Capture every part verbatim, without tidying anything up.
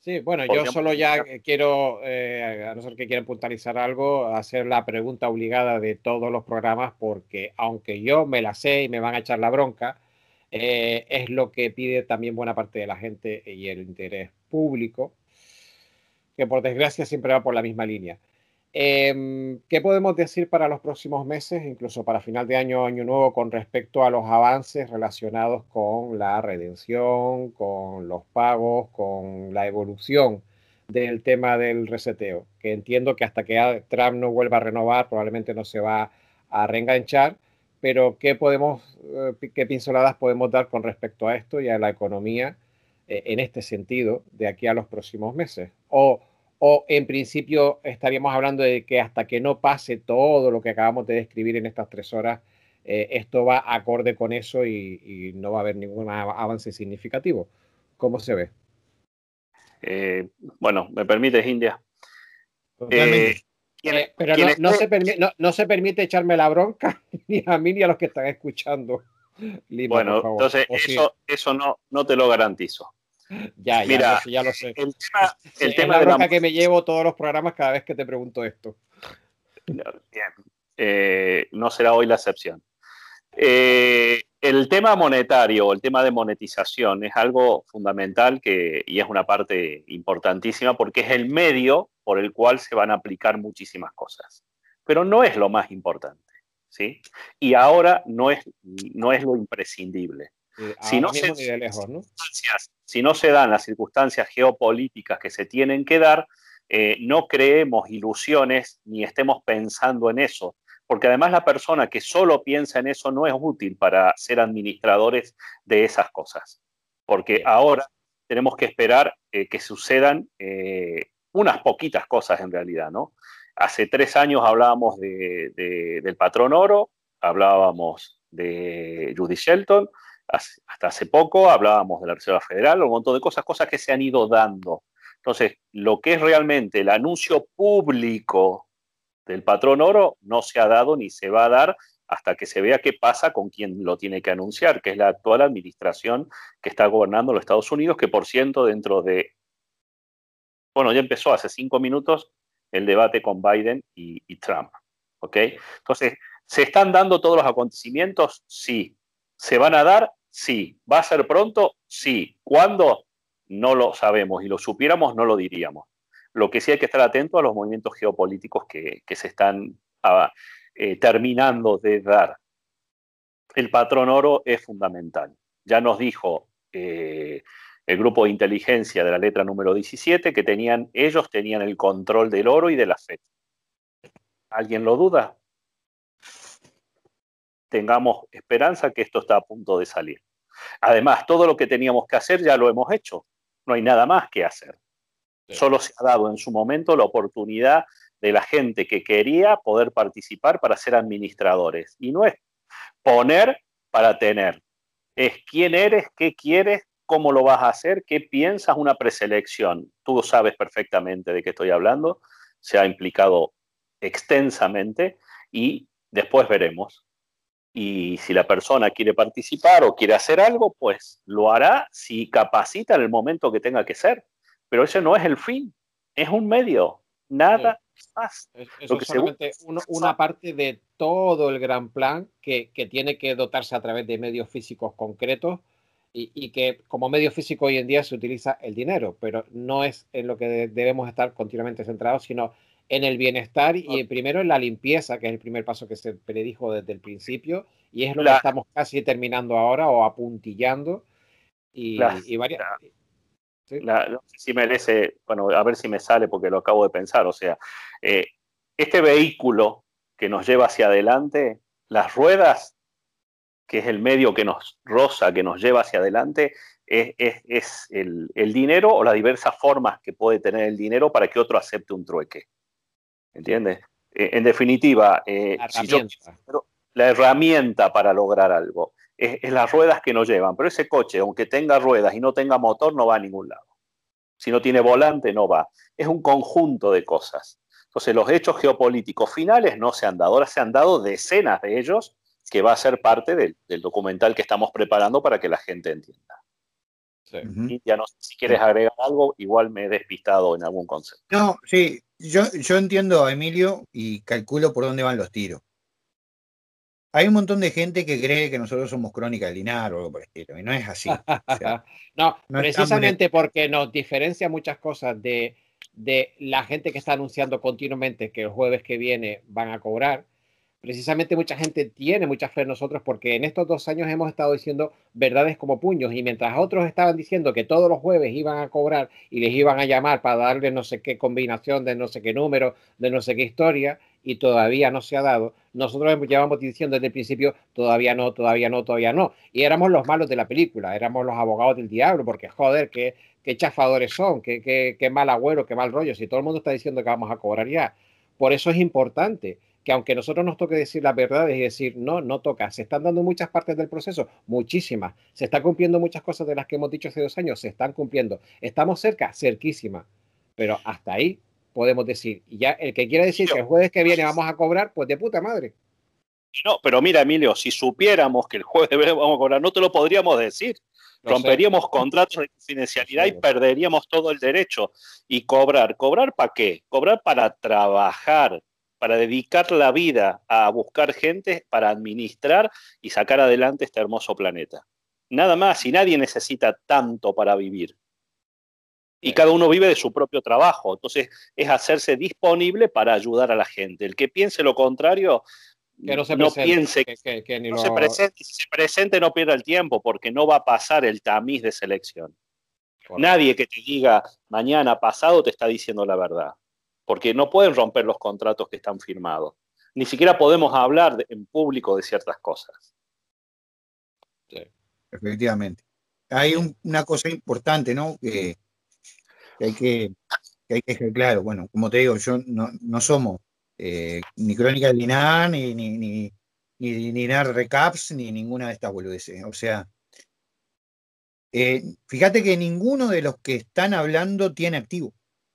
Sí, bueno, yo Podríamos solo ya empezar. eh, quiero, eh, a no ser que quieran puntualizar algo, hacer la pregunta obligada de todos los programas, porque aunque yo me la sé y me van a echar la bronca, eh, es lo que pide también buena parte de la gente y el interés público, que por desgracia siempre va por la misma línea. Eh, ¿Qué podemos decir para los próximos meses, incluso para final de año, año nuevo, con respecto a los avances relacionados con la redención, con los pagos, con la evolución del tema del reseteo? Que entiendo que hasta que Trump no vuelva a renovar, probablemente no se va a reenganchar, pero ¿qué podemos, eh, qué pinceladas podemos dar con respecto a esto y a la economía eh, en este sentido de aquí a los próximos meses? O o en principio estaríamos hablando de que hasta que no pase todo lo que acabamos de describir en estas tres horas, eh, esto va acorde con eso y, y no va a haber ningún avance significativo. ¿Cómo se ve? Eh, bueno, ¿me permites, India? Eh, Totalmente. quien, Eh, pero quien no, no, esté, se permi- no, no se permite echarme la bronca ni a mí ni a los que están escuchando. Lima, por bueno, favor. entonces O sí, eso, eso no, no te lo garantizo. ya, ya, yo Mira, sí, ya lo sé. el tema, Sí, el es tema la de la bronca que me llevo todos los programas cada vez que te pregunto esto. bien, eh, no será hoy la excepción. Eh, el tema monetario, el tema de monetización es algo fundamental que, y es una parte importantísima porque es el medio por el cual se van a aplicar muchísimas cosas. Pero no es lo más importante, ¿sí? Y ahora no es, no es lo imprescindible. Eh, Si ahora no se, mismo ni de lejos, ¿no? si no se dan las circunstancias geopolíticas que se tienen que dar, eh, no creemos ilusiones ni estemos pensando en eso, porque además la persona que solo piensa en eso no es útil para ser administradores de esas cosas, porque Bien. ahora tenemos que esperar eh, que sucedan eh, unas poquitas cosas en realidad, ¿no? Hace tres años hablábamos de, de, del patrón oro, hablábamos de Judy Shelton, hasta hace poco hablábamos de la Reserva Federal, un montón de cosas, cosas que se han ido dando. Entonces, lo que es realmente el anuncio público del patrón oro no se ha dado ni se va a dar hasta que se vea qué pasa con quien lo tiene que anunciar, que es la actual administración que está gobernando los Estados Unidos, que por ciento dentro de, bueno, ya empezó hace cinco minutos el debate con Biden y, y Trump. ¿Ok? Entonces, ¿se están dando todos los acontecimientos? Sí. ¿Se van a dar? Sí. ¿Va a ser pronto? Sí. ¿Cuándo? No lo sabemos y lo supiéramos, no lo diríamos. Lo que sí hay que estar atento a los movimientos geopolíticos que, que se están a, eh, terminando de dar. El patrón oro es fundamental. Ya nos dijo eh, el grupo de inteligencia de la letra número diecisiete que tenían, ellos tenían el control del oro y de la fe. ¿Alguien lo duda? Tengamos esperanza que esto está a punto de salir. Además, todo lo que teníamos que hacer ya lo hemos hecho. No hay nada más que hacer. Sí. Solo se ha dado en su momento la oportunidad de la gente que quería poder participar para ser administradores. Y no es poner para tener. Es quién eres, qué quieres, cómo lo vas a hacer, qué piensas, una preselección. Tú sabes perfectamente de qué estoy hablando, se ha implicado extensamente y después veremos. Y si la persona quiere participar o quiere hacer algo, pues lo hará si capacita en el momento que tenga que ser. Pero ese no es el fin, es un medio, Sí. nada más. Lo Eso es que se busca solamente uno- una parte de todo el gran plan que, que tiene que dotarse a través de medios físicos concretos y, y que como medio físico hoy en día se utiliza el dinero, pero no es en lo que de- debemos estar continuamente centrados, sino en el bienestar y primero en la limpieza, que es el primer paso que se predijo desde el principio y es lo que la, estamos casi terminando ahora o apuntillando la, y, y varias... ¿Sí? la, no sé si merece, bueno, a ver si me sale porque lo acabo de pensar, o sea, eh, este vehículo que nos lleva hacia adelante, las ruedas, que es el medio que nos roza, que nos lleva hacia adelante, es, es, es el, el, dinero o las diversas formas que puede tener el dinero para que otro acepte un trueque. Sí. ¿Entiendes? Eh, en definitiva, eh, La si yo herramienta. quiero la herramienta para lograr algo es, es las ruedas que nos llevan, pero ese coche, aunque tenga ruedas y no tenga motor, no va a ningún lado. Si no tiene volante, no va. Es un conjunto de cosas. Entonces, los hechos geopolíticos finales no se han dado. Ahora se han dado decenas de ellos, que va a ser parte del, del documental que estamos preparando para que la gente entienda. Sí. Ujú. Y ya no sé si quieres agregar algo, igual me he despistado en algún concepto. No, sí, yo, yo entiendo a Emilio y calculo por dónde van los tiros. Hay un montón de gente que cree que nosotros somos Crónica del Linar o algo por el estilo, y no es así. O sea, No, no estamos en el- precisamente porque nos diferencia muchas cosas de, de la gente que está anunciando continuamente que el jueves que viene van a cobrar. Precisamente mucha gente tiene mucha fe en nosotros porque en estos dos años hemos estado diciendo verdades como puños y mientras otros estaban diciendo que todos los jueves iban a cobrar y les iban a llamar para darle no sé qué combinación de no sé qué número, de no sé qué historia y todavía no se ha dado, nosotros llevamos diciendo desde el principio todavía no, todavía no, todavía no. Y éramos los malos de la película, éramos los abogados del diablo porque joder, qué, qué chafadores son, qué, qué, qué mal agüero, qué mal rollo, si todo el mundo está diciendo que vamos a cobrar ya. Por eso es importante que aunque a nosotros nos toque decir las verdades y decir, no, no toca, se están dando muchas partes del proceso, muchísimas, se están cumpliendo muchas cosas de las que hemos dicho hace dos años, se están cumpliendo, estamos cerca, cerquísima, pero hasta ahí podemos decir, y ya el que quiera decir que el jueves que viene vamos a cobrar, pues de puta madre. No, pero mira, Emilio, si supiéramos que el jueves vamos a cobrar, no te lo podríamos decir. Lo Romperíamos sé. contratos de confidencialidad Lo y sé. perderíamos todo el derecho. Y cobrar, ¿cobrar para qué? Cobrar para trabajar, para dedicar la vida a buscar gente, para administrar y sacar adelante este hermoso planeta. Nada más, y nadie necesita tanto para vivir. Y cada uno vive de su propio trabajo. Entonces, es hacerse disponible para ayudar a la gente. El que piense lo contrario, Que no se no presente, piense, que, que, que ni no lo... se presente, si se presente no pierda el tiempo, porque no va a pasar el tamiz de selección. Correcto. Nadie que te diga mañana pasado te está diciendo la verdad, porque no pueden romper los contratos que están firmados. Ni siquiera podemos hablar de, en público de ciertas cosas. Sí. Efectivamente. Hay un- una cosa importante, ¿no? Que, que hay que, que hay que dejar claro. Bueno, como te digo, yo no, no somos eh, ni Crónica del Linar, ni, ni, ni, ni, ni Nar Recaps, ni ninguna de estas boludeces. O sea, eh, fíjate que ninguno de los que están hablando tiene activo.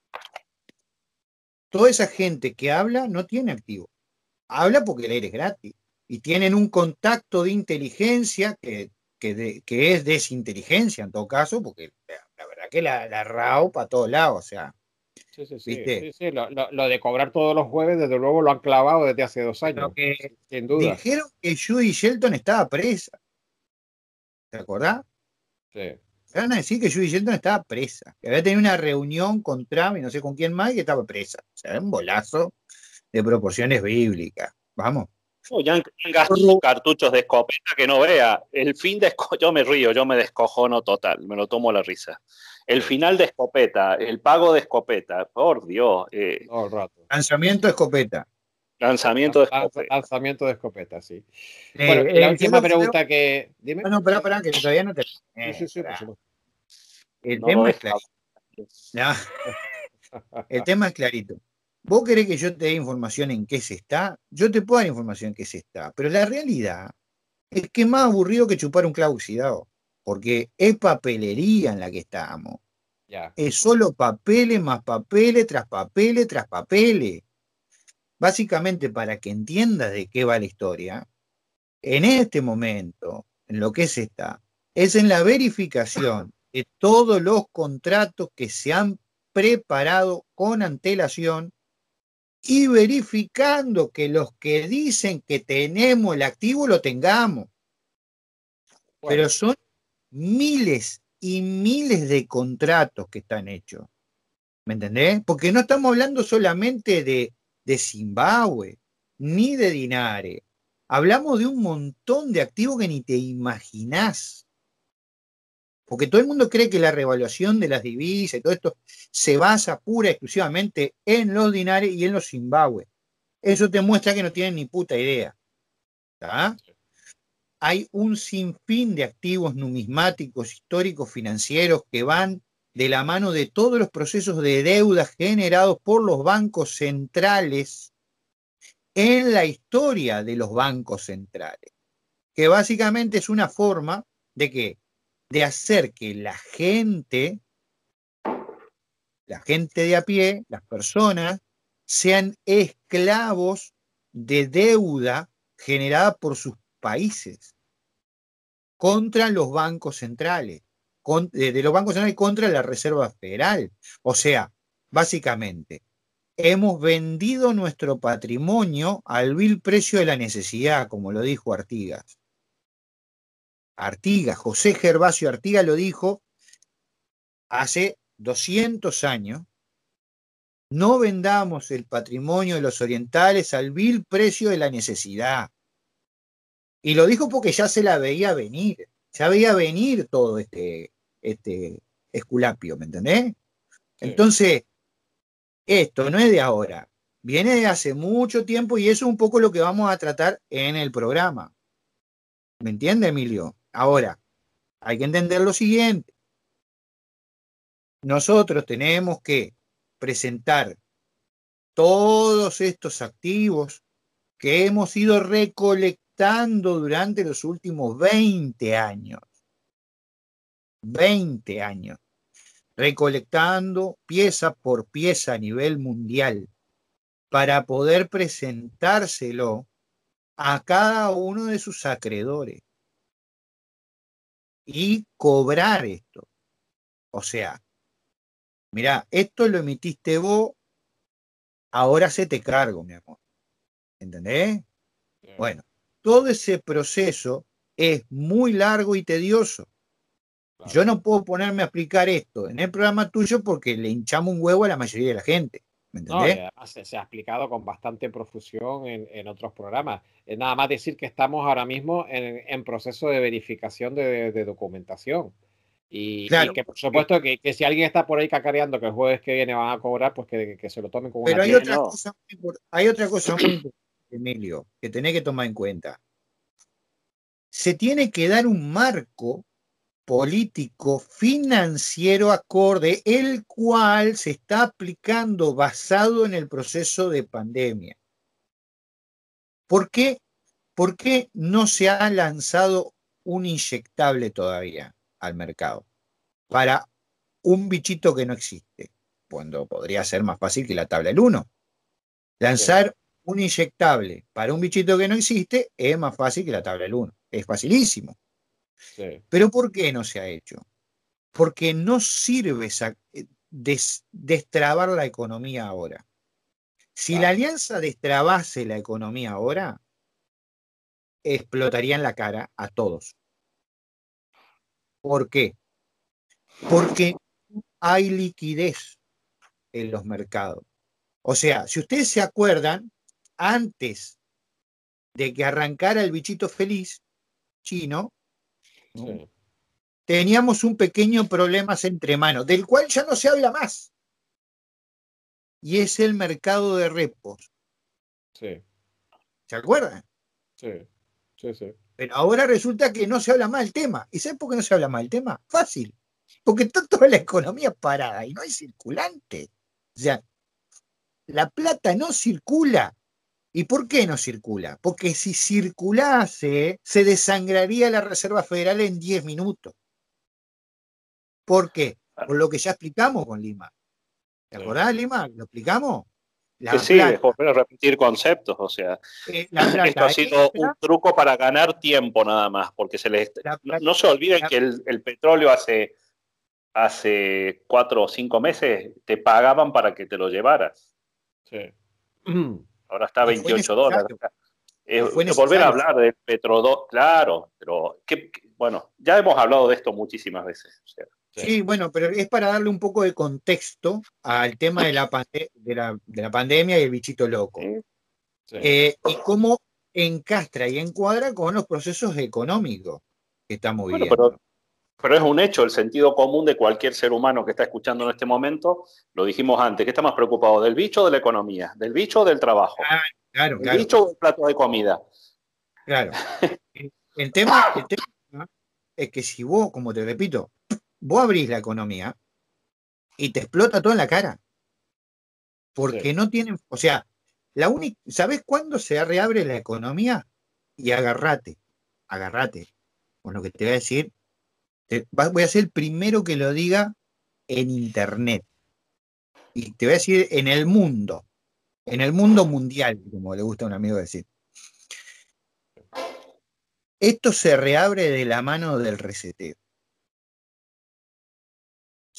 Toda esa gente que habla no tiene activo. Habla porque el aire es gratis. Y tienen un contacto de inteligencia que, que, de, que es desinteligencia en todo caso, porque la, la verdad que la, la RAO para todos lados, o sea, Sí, sí, sí, ¿viste? sí, sí. Lo, lo, lo de cobrar todos los jueves, desde luego lo han clavado desde hace dos Lo años, que sin duda. dijeron que Judy Shelton estaba presa, ¿te acordás? Sí. Van a decir que Judy Shelton estaba presa, que había tenido una reunión con Trump y no sé con quién más y que estaba presa. O sea, un bolazo de proporciones bíblicas. Vamos. Oh, ya han, han gastado cartuchos de escopeta que no vea. El fin de escopeta, yo me río, yo me descojono total, me lo tomo la risa. El final de escopeta, el pago de escopeta, por Dios. Eh, Todo el rato. Lanzamiento de escopeta. lanzamiento de Lanza- escopeta. Lanzamiento de escopeta, sí. Eh, Bueno, y la eh, yo última lo que creo- pregunta que. Dime. No, no, pará, pará, que todavía no te. Sí, sí, Eh, sí, por pará. supuesto. El No lo tema es deja. clarito. ¿Ya? El tema es clarito. Vos querés que yo te dé información en qué se está, yo te puedo dar información en qué se está, pero la realidad es que es más aburrido que chupar un clavo oxidado, porque es papelería en la que estamos. Ya. Es solo papeles más papeles tras papeles tras papeles. Básicamente, para que entiendas de qué va la historia, en este momento, en lo que se está, es en la verificación de todos los contratos que se han preparado con antelación y verificando que los que dicen que tenemos el activo lo tengamos. Bueno, Pero son miles y miles de contratos que están hechos. ¿Me entendés? Porque no estamos hablando solamente de, de Zimbabue, ni de Dinare. Hablamos de un montón de activos que ni te imaginás. Porque todo el mundo cree que la revaluación de las divisas y todo esto se basa pura y exclusivamente en los dinares y en los Zimbabue. Eso te muestra que no tienen ni puta idea. ¿Tá? Hay un sinfín de activos numismáticos, históricos, financieros que van de la mano de todos los procesos de deuda generados por los bancos centrales en la historia de los bancos centrales, que básicamente es una forma de que de hacer que la gente, la gente de a pie, las personas, sean esclavos de deuda generada por sus países contra los bancos centrales. con, de, de los bancos centrales contra la Reserva Federal. O sea, básicamente, hemos vendido nuestro patrimonio al vil precio de la necesidad, como lo dijo Artigas. Artigas, José Gervasio Artigas lo dijo hace doscientos años. No vendamos el patrimonio de los orientales al vil precio de la necesidad. Y lo dijo porque ya se la veía venir, ya veía venir todo este, este esculapio, ¿me entendés? Sí. Entonces, esto no es de ahora, viene de hace mucho tiempo y eso es un poco lo que vamos a tratar en el programa. ¿Me entiende, Emilio? Ahora, hay que entender lo siguiente. Nosotros tenemos que presentar todos estos activos que hemos ido recolectando durante los últimos veinte años. veinte años. Recolectando pieza por pieza a nivel mundial para poder presentárselo a cada uno de sus acreedores y cobrar esto. O sea, mirá, esto lo emitiste vos, ahora se te cargo, mi amor. ¿Entendés? Yeah. Bueno, todo ese proceso es muy largo y tedioso. Claro. Yo no puedo ponerme a explicar esto en el programa tuyo porque le hinchamos un huevo a la mayoría de la gente. ¿Me entendés? No, además se, se ha explicado con bastante profusión en, en otros programas. Es nada más decir que estamos ahora mismo en, en proceso de verificación de, de documentación. Y, claro, y que por supuesto que, que si alguien está por ahí cacareando que el jueves que viene van a cobrar, pues que, que se lo tomen con Pero una hay otra, no. cosa, hay otra cosa muy importante, Emilio, que tenés que tomar en cuenta. Se tiene que dar un marco político financiero acorde, el cual se está aplicando basado en el proceso de pandemia. ¿Por qué? ¿Por qué no se ha lanzado un inyectable todavía al mercado para un bichito que no existe? Cuando podría ser más fácil que la tabla del uno. Lanzar sí. un inyectable para un bichito que no existe es más fácil que la tabla del uno. Es facilísimo. Sí. Pero ¿por qué no se ha hecho? Porque no sirve esa, des, destrabar la economía ahora. Si claro. la alianza destrabase la economía ahora, explotaría en la cara a todos. ¿Por qué? Porque hay liquidez en los mercados. O sea, si ustedes se acuerdan, antes de que arrancara el bichito feliz chino, sí. teníamos un pequeño problema entre manos, del cual ya no se habla más. Y es el mercado de repos. Sí. ¿Se acuerdan? Sí, sí, sí. Pero ahora resulta que no se habla más del tema. ¿Y saben por qué no se habla más del tema? Fácil. Porque está toda la economía parada y no hay circulante. O sea, la plata no circula. ¿Y por qué no circula? Porque si circulase, se desangraría la Reserva Federal en diez minutos. ¿Por qué? Por lo que ya explicamos con Lima. ¿Te acordás, Lima? ¿Lo explicamos? La que sí, plata, es volver a repetir conceptos, o sea, eh, plata, esto ha sido extra, un truco para ganar tiempo nada más, porque se les, plata, no, no se olviden la, que el, el petróleo hace, hace cuatro o cinco meses te pagaban para que te lo llevaras. Sí. Ahora está a veintiocho dólares. Eh, volver a hablar del petrodólar, claro, pero que, que, bueno, ya hemos hablado de esto muchísimas veces. O sea, sí. sí, bueno, pero es para darle un poco de contexto al tema de la, pande de la, de la pandemia y el bichito loco. Sí. Sí. Eh, y cómo encastra y encuadra con los procesos económicos que estamos bueno, viviendo. Pero, pero es un hecho, el sentido común de cualquier ser humano que está escuchando en este momento, lo dijimos antes, ¿qué está más preocupado? ¿Del bicho o de la economía? ¿Del bicho o del trabajo? Ah, claro, ¿El claro. bicho o del plato de comida? Claro. El tema, el tema es que si vos, como te repito, vos abrís la economía y te explota todo en la cara. Porque sí. no tienen, o sea, la única, ¿sabés cuándo se reabre la economía? Y agarrate, agarrate con lo que te voy a decir. Te, voy a ser el primero que lo diga en internet. Y te voy a decir en el mundo, en el mundo mundial, como le gusta a un amigo decir. Esto se reabre de la mano del reseteo.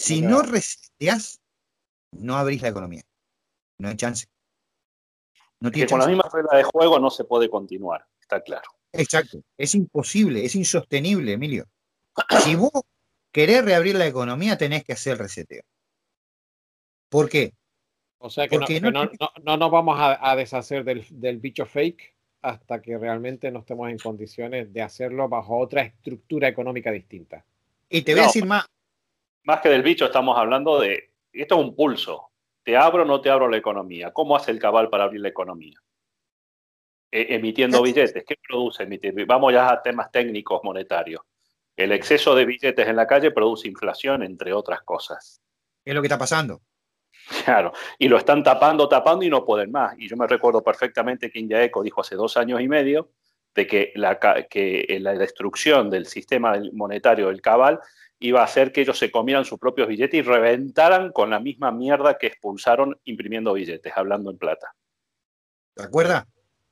Si No no queda. reseteás, no abrís la economía. No hay chance. No Es tiene que con las chance. mismas reglas de juego no se puede continuar, está claro. Exacto. Es imposible, es insostenible, Emilio. Si vos querés reabrir la economía, tenés que hacer el reseteo. ¿Por qué? O sea que no, Porque que no no, tenés- no, no nos vamos a, a deshacer del, del bicho fake hasta que realmente no estemos en condiciones de hacerlo bajo otra estructura económica distinta. Y te voy a No, decir más. más que del bicho estamos hablando de, esto es un pulso. ¿Te abro o no te abro la economía? ¿Cómo hace el cabal para abrir la economía? E- emitiendo billetes. ¿Qué produce emitir? Vamos ya a temas técnicos monetarios. El exceso de billetes en la calle produce inflación, entre otras cosas. Es lo que está pasando. Claro, y lo están tapando, tapando y no pueden más. Y yo me recuerdo perfectamente que India Eco dijo hace dos años y medio de que la, que la destrucción del sistema monetario del cabal iba a hacer que ellos se comieran sus propios billetes y reventaran con la misma mierda que expulsaron imprimiendo billetes, hablando en plata. ¿Te acuerdas?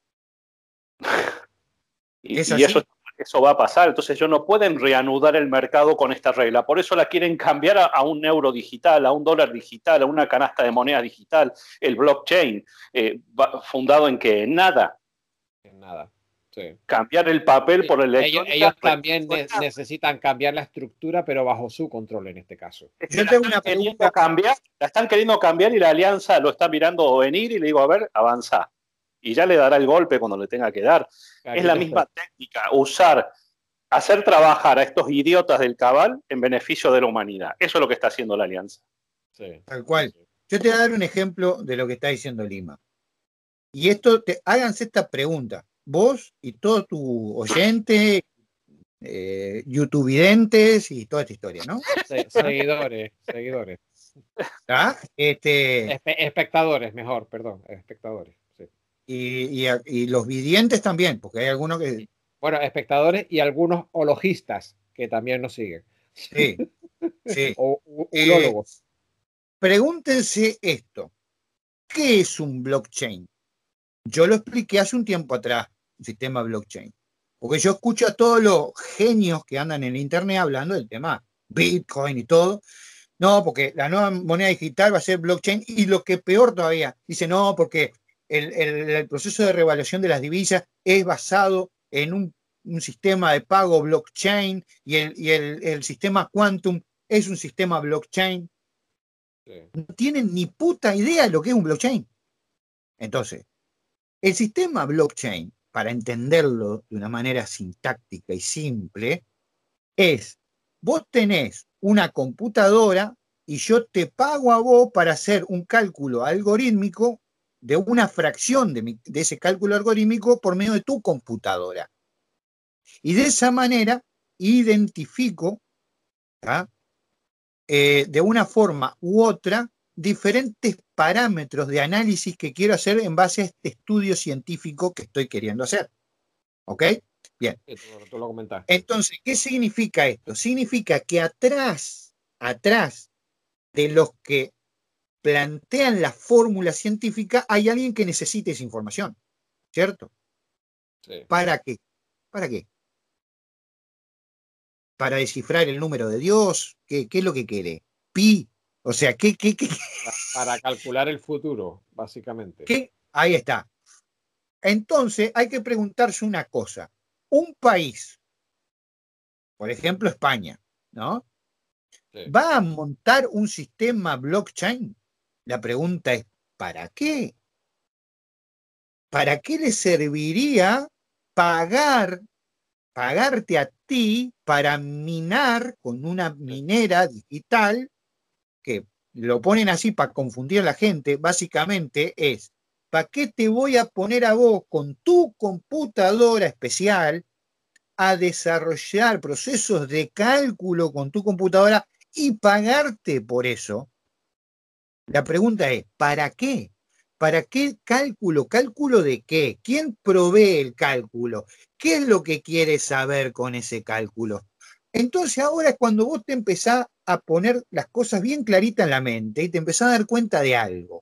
Es Y, y eso, así. eso va a pasar. Entonces ellos no pueden reanudar el mercado con esta regla. Por eso la quieren cambiar a, a un euro digital, a un dólar digital, a una canasta de moneda digital, el blockchain, eh, fundado en que nada. En nada. Sí. Cambiar el papel Sí, por ellos, electrónica. ellos también ne necesitan cambiar la estructura, pero bajo su control en este caso. Es que Yo la tengo están una queriendo pregunta. cambiar, la están queriendo cambiar y la alianza lo está mirando venir y le digo, a ver, avanza. Y ya le dará el golpe cuando le tenga que dar. Aquí Es la te misma espero. técnica, usar, hacer trabajar a estos idiotas del cabal en beneficio de la humanidad. Eso es lo que está haciendo la alianza. Sí, Tal cual. sí, sí. Yo te voy a dar un ejemplo de lo que está diciendo Lima. Y esto, te, háganse esta pregunta. Vos y todo tu oyente, eh, youtubevidentes y toda esta historia, ¿no? Sí, seguidores, seguidores. ¿Ah? Este, Espe espectadores, mejor, perdón, espectadores. Sí. y, y, y los videntes también, porque hay algunos que... Bueno, espectadores y algunos ologistas que también nos siguen. Sí, sí. O Eh, ulólogos. pregúntense esto. ¿Qué es un blockchain? Yo lo expliqué hace un tiempo atrás, un sistema blockchain. Porque yo escucho a todos los genios que andan en internet hablando del tema Bitcoin y todo. No, porque la nueva moneda digital va a ser blockchain y lo que peor todavía, dice no, porque el, el, el proceso de revaluación de las divisas es basado en un, un sistema de pago blockchain y, el, y el, el sistema quantum es un sistema blockchain. Sí. No tienen ni puta idea de lo que es un blockchain. Entonces, el sistema blockchain, para entenderlo de una manera sintáctica y simple, es, vos tenés una computadora y yo te pago a vos para hacer un cálculo algorítmico de una fracción de, mi, de ese cálculo algorítmico por medio de tu computadora. Y de esa manera identifico, ¿ah? eh, de una forma u otra diferentes parámetros de análisis que quiero hacer en base a este estudio científico que estoy queriendo hacer. ¿Ok? Bien. Sí, tú, tú lo comentaste. Entonces, ¿qué significa esto? Significa que atrás, atrás de los que plantean la fórmula científica hay alguien que necesita esa información, ¿cierto? Sí. ¿Para qué? ¿Para qué? ¿Para descifrar el número de Dios? ¿Qué, qué es lo que quiere? Pi. O sea, ¿qué, qué, qué, Para, para calcular el futuro, básicamente. qué? Ahí está. Entonces, hay que preguntarse una cosa. Un país, por ejemplo España, ¿no? Sí. ¿Va a montar un sistema blockchain? La pregunta es, ¿para qué? ¿Para qué le serviría pagar, pagarte a ti para minar con una minera digital, que lo ponen así para confundir a la gente? Básicamente es, ¿para qué te voy a poner a vos con tu computadora especial a desarrollar procesos de cálculo con tu computadora y pagarte por eso? La pregunta es, ¿para qué? ¿Para qué cálculo? ¿Cálculo de qué? ¿Quién provee el cálculo? ¿Qué es lo que quieres saber con ese cálculo? Entonces ahora es cuando vos te empezás a poner las cosas bien claritas en la mente y te empezás a dar cuenta de algo.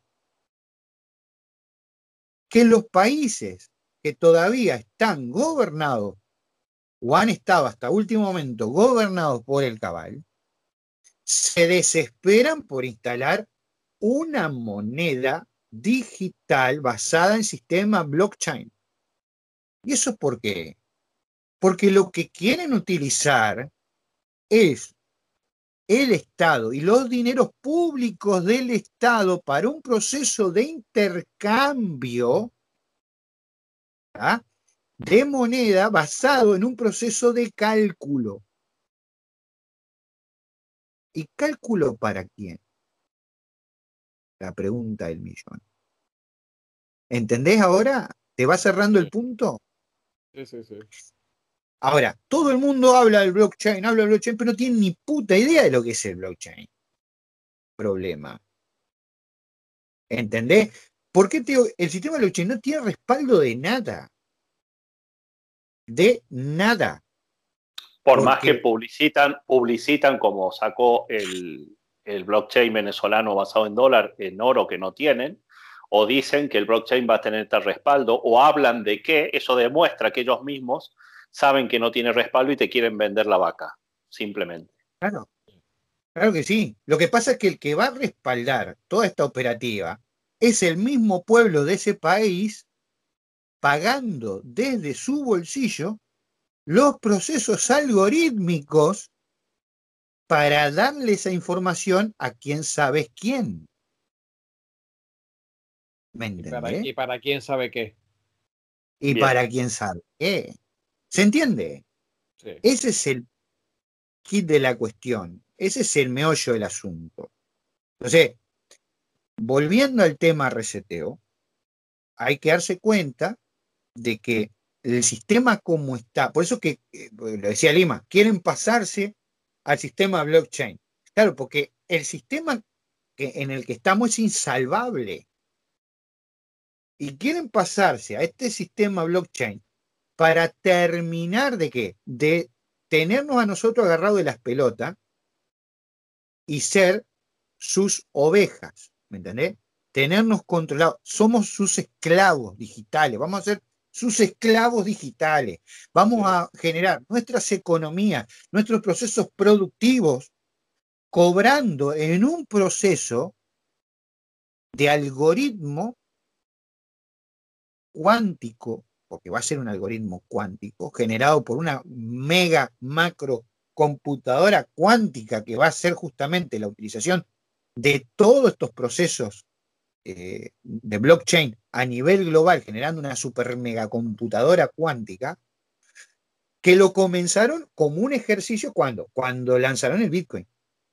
Que los países que todavía están gobernados o han estado hasta último momento gobernados por el cabal, se desesperan por instalar una moneda digital basada en sistema blockchain. ¿Y eso por qué? Porque lo que quieren utilizar es el Estado y los dineros públicos del Estado para un proceso de intercambio, ¿ah?, de moneda basado en un proceso de cálculo. ¿Y cálculo para quién? La pregunta del millón. ¿Entendés ahora? ¿Te va cerrando el punto? Sí, sí, sí. Ahora, todo el mundo habla del blockchain, habla del blockchain, pero no tiene ni puta idea de lo que es el blockchain. Problema. ¿Entendés? ¿Por qué te digo? El sistema blockchain no tiene respaldo de nada. De nada. Por Porque, más que publicitan, publicitan como sacó el, el blockchain venezolano basado en dólar, en oro que no tienen, o dicen que el blockchain va a tener tal respaldo, o hablan de que eso demuestra que ellos mismos saben que no tiene respaldo y te quieren vender la vaca, simplemente. Claro, claro que sí. Lo que pasa es que el que va a respaldar toda esta operativa es el mismo pueblo de ese país pagando desde su bolsillo los procesos algorítmicos para darle esa información a quien sabes quién. ¿Me ¿Y para, entendés? y para quién sabe qué? Y Bien. para quién sabe qué. ¿Se entiende? Sí. Ese es el kit de la cuestión. Ese es el meollo del asunto. Entonces, volviendo al tema reseteo, hay que darse cuenta de que el sistema como está, por eso que, eh, lo decía Lima, quieren pasarse al sistema blockchain. Claro, porque el sistema que, en el que estamos es insalvable. Y quieren pasarse a este sistema blockchain para terminar de qué? De tenernos a nosotros agarrados de las pelotas y ser sus ovejas, ¿me entendés? Tenernos controlados. Somos sus esclavos digitales. Vamos a ser sus esclavos digitales. Vamos Sí. a generar nuestras economías, nuestros procesos productivos, cobrando en un proceso de algoritmo cuántico, porque va a ser un algoritmo cuántico, generado por una mega macro computadora cuántica que va a ser justamente la utilización de todos estos procesos eh, de blockchain a nivel global, generando una super mega computadora cuántica, que lo comenzaron como un ejercicio cuando, cuando lanzaron el Bitcoin.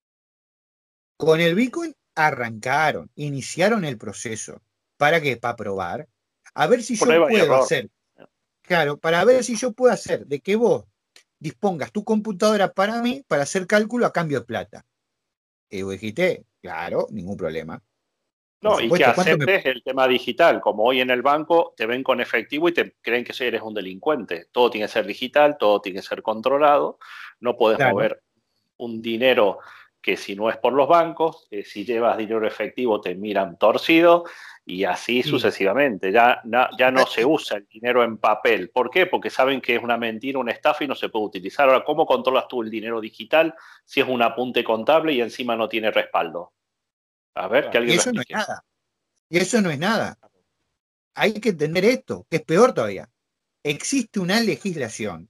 Con el Bitcoin arrancaron, iniciaron el proceso. ¿Para qué? Para probar. A ver si yo Prueba y puedo error. hacer, claro, para ver si yo puedo hacer de que vos dispongas tu computadora para mí para hacer cálculo a cambio de plata. Y vos dijiste, claro, ningún problema. Por No, y que supuesto, ¿cuánto me... aceptes el tema digital, como hoy en el banco te ven con efectivo y te creen que eres un delincuente. Todo tiene que ser digital, todo tiene que ser controlado, no puedes Claro. mover un dinero que si no es por los bancos, eh, si llevas dinero efectivo te miran torcido y así Sí. sucesivamente. Ya, na, ya no se usa el dinero en papel. ¿Por qué? Porque saben que es una mentira, una estafa y no se puede utilizar. Ahora, ¿cómo controlas tú el dinero digital si es un apunte contable y encima no tiene respaldo? A ver, que Y alguien lo eso no es explique. nada. Y eso no es nada. Hay que entender esto, que es peor todavía. Existe una legislación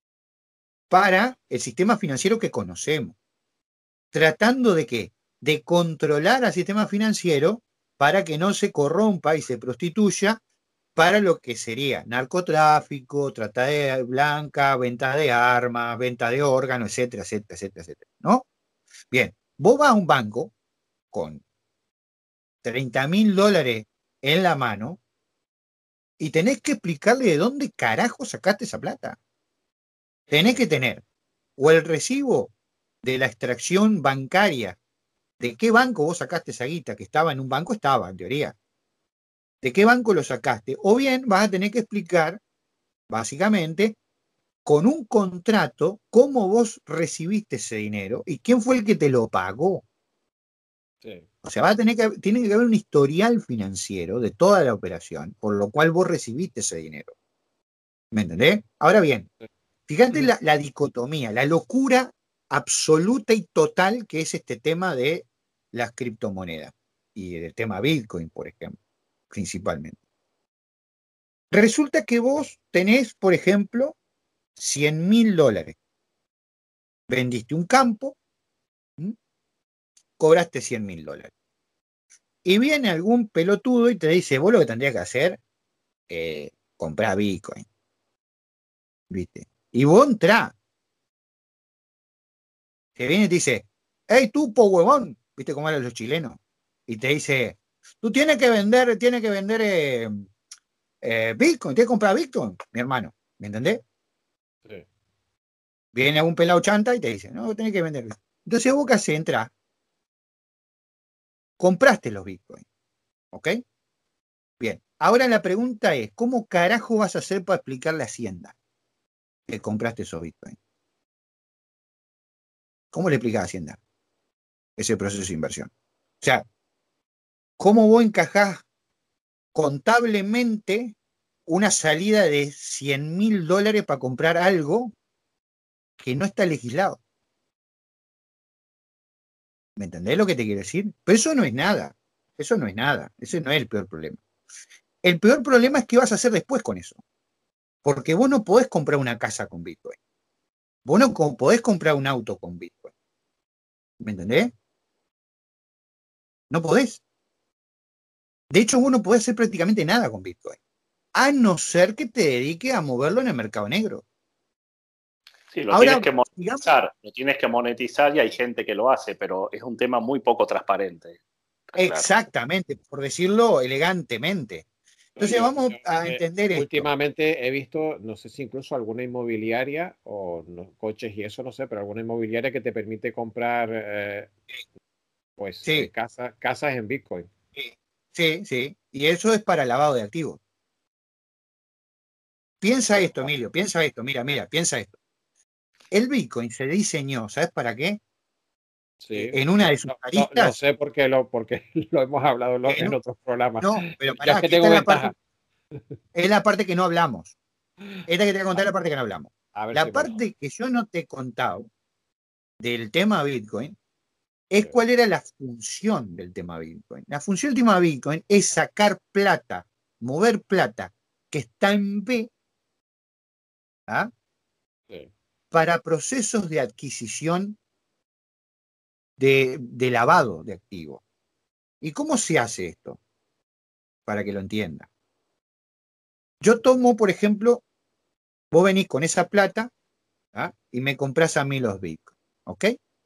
para el sistema financiero que conocemos, tratando de qué? De controlar al sistema financiero para que no se corrompa y se prostituya para lo que sería narcotráfico, trata de blanca, venta de armas, venta de órganos, etcétera, etcétera, etcétera, etcétera, ¿no? Bien, vos vas a un banco con treinta mil dólares en la mano y tenés que explicarle de dónde carajo sacaste esa plata. Tenés que tener o el recibo de la extracción bancaria, de qué banco vos sacaste esa guita, que estaba en un banco, estaba en teoría, de qué banco lo sacaste, o bien vas a tener que explicar, básicamente, con un contrato, cómo vos recibiste ese dinero y quién fue el que te lo pagó. Sí. O sea, va a tener que, tiene que haber un historial financiero de toda la operación, por lo cual vos recibiste ese dinero. ¿Me entendés? Ahora bien, fíjate la, la dicotomía, la locura absoluta y total que es este tema de las criptomonedas y del tema Bitcoin, por ejemplo, principalmente. Resulta que vos tenés, por ejemplo, cien mil dólares. Vendiste un campo, ¿m? Cobraste cien mil dólares. Y viene algún pelotudo y te dice, vos lo que tendrías que hacer es eh, comprar Bitcoin. ¿Viste? Y vos entrás. Que viene y te dice, hey tú, po huevón, ¿viste cómo eran los chilenos? Y te dice, tú tienes que vender, tienes que vender eh, eh, Bitcoin, tienes que comprar Bitcoin, mi hermano, ¿me entendés? Sí. Viene algún pelado chanta y te dice, no, tenés que vender Bitcoin. Entonces vos, ¿qué haces? Entrás, compraste los Bitcoin, ¿ok? Bien, ahora la pregunta es, ¿cómo carajo vas a hacer para explicarle a Hacienda que compraste esos Bitcoin? ¿Cómo le explicas a Hacienda ese proceso de inversión? O sea, ¿cómo vos encajás contablemente una salida de cien mil dólares para comprar algo que no está legislado? ¿Me entendés lo que te quiero decir? Pero eso no es nada, eso no es nada, ese no es el peor problema. El peor problema es qué vas a hacer después con eso. Porque vos no podés comprar una casa con Bitcoin. Vos no podés comprar un auto con Bitcoin. ¿Me entendés? No podés. De hecho, vos no podés hacer prácticamente nada con Bitcoin. A no ser que te dediques a moverlo en el mercado negro. Sí, lo Ahora, tienes que monetizar, digamos, lo tienes que monetizar y hay gente que lo hace, pero es un tema muy poco transparente. exactamente, claro, por decirlo elegantemente. Entonces Yo, vamos yo, a eh, entender esto. últimamente he visto, no sé si incluso alguna inmobiliaria o no, coches y eso, no sé, pero alguna inmobiliaria que te permite comprar eh, pues eh, Sí, casa, casas en Bitcoin. sí, sí, sí. Y eso es para lavado de activos. Piensa esto, Emilio, piensa esto, mira, mira, piensa esto. El Bitcoin se diseñó, ¿sabes para qué? Sí, En una lo, de sus lo- lo- lo aristas, sé porque lo, porque lo hemos hablado en, lo- en en un- otros programas. no, pero Yo pará, es que aquí está tengo la parte, ventaja. es la parte que no hablamos. Esta que te voy a contar es la parte que no hablamos. A ver si La me deja. parte que yo no te he contado del tema Bitcoin es cuál era la función del tema Bitcoin. La función del tema Bitcoin es sacar plata, mover plata que está en B, ¿ah? Sí. Para procesos de adquisición de, de lavado de activos. ¿Y cómo se hace esto? Para que lo entienda. Yo tomo, por ejemplo, vos venís con esa plata, ¿ah? Y me compras a mí los Bitcoin, ¿ok?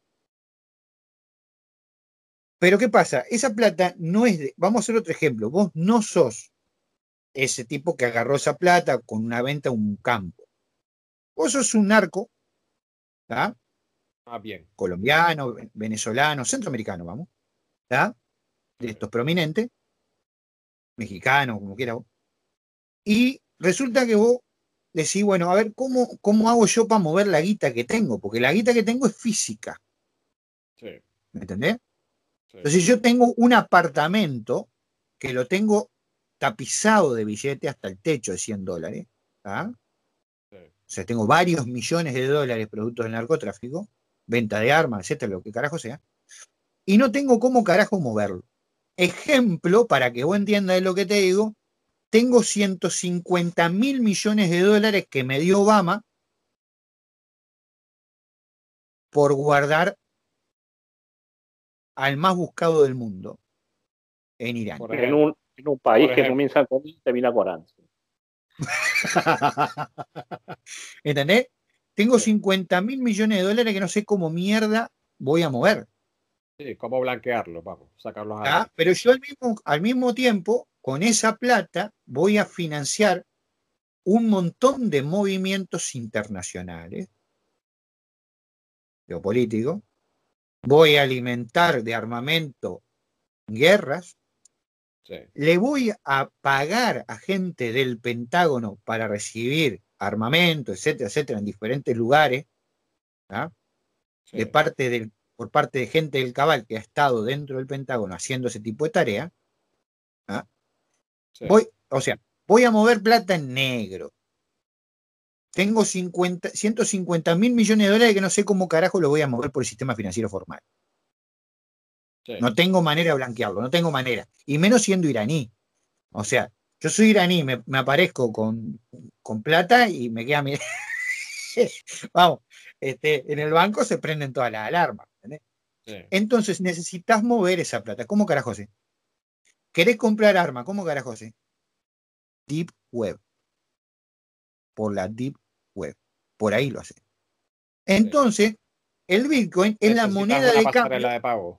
Pero ¿qué pasa? Esa plata no es de, vamos a hacer otro ejemplo, vos no sos ese tipo que agarró esa plata con una venta a un campo. Vos sos un narco, ¿tá? Ah, bien. Colombiano, venezolano, centroamericano, vamos, ¿tá? De estos prominentes, mexicano, como quiera vos. Y resulta que vos decís, bueno, a ver, ¿cómo, cómo hago yo para mover la guita que tengo? Porque la guita que tengo es física, Sí, ¿me entendés? sí, Entonces yo tengo un apartamento que lo tengo tapizado de billetes hasta el techo de cien dólares, ¿tá? sí. O sea, tengo varios millones de dólares productos del narcotráfico, venta de armas, etcétera, lo que carajo sea, y no tengo cómo carajo moverlo. Ejemplo, para que vos entiendas de lo que te digo, tengo ciento cincuenta mil millones de dólares que me dio Obama por guardar al más buscado del mundo en Irán. Por En ejemplo, un, en un por país que ejemplo. comienza con I y termina con A. ¿Entendés? Tengo Sí, cincuenta mil millones de dólares que no sé cómo mierda voy a mover. sí, cómo blanquearlo, vamos, sacarlos ¿Tá? adelante. Pero yo al mismo, al mismo tiempo, con esa plata, voy a financiar un montón de movimientos internacionales geopolíticos, voy a alimentar de armamento guerras, Sí, le voy a pagar a gente del Pentágono para recibir armamento, etcétera, etcétera, en diferentes lugares, ¿ah? sí, De parte del, por parte de gente del cabal que ha estado dentro del Pentágono haciendo ese tipo de tarea, ¿ah? sí, Voy, o sea, voy a mover plata en negro. tengo cincuenta, ciento cincuenta mil millones de dólares que no sé cómo carajo lo voy a mover por el sistema financiero formal. Sí. No tengo manera de blanquearlo, no tengo manera. Y menos siendo iraní. O sea, yo soy iraní, me, me aparezco con, con plata y me queda mi... Vamos, este, en el banco se prenden todas las alarmas. Sí. Entonces necesitas mover esa plata. ¿Cómo carajo haces? ¿Querés comprar arma? ¿Cómo carajo haces? Deep Web. Por la Deep Web. Por ahí lo hace. Entonces, sí. El Bitcoin es la moneda una de pasarela cambio. de pago.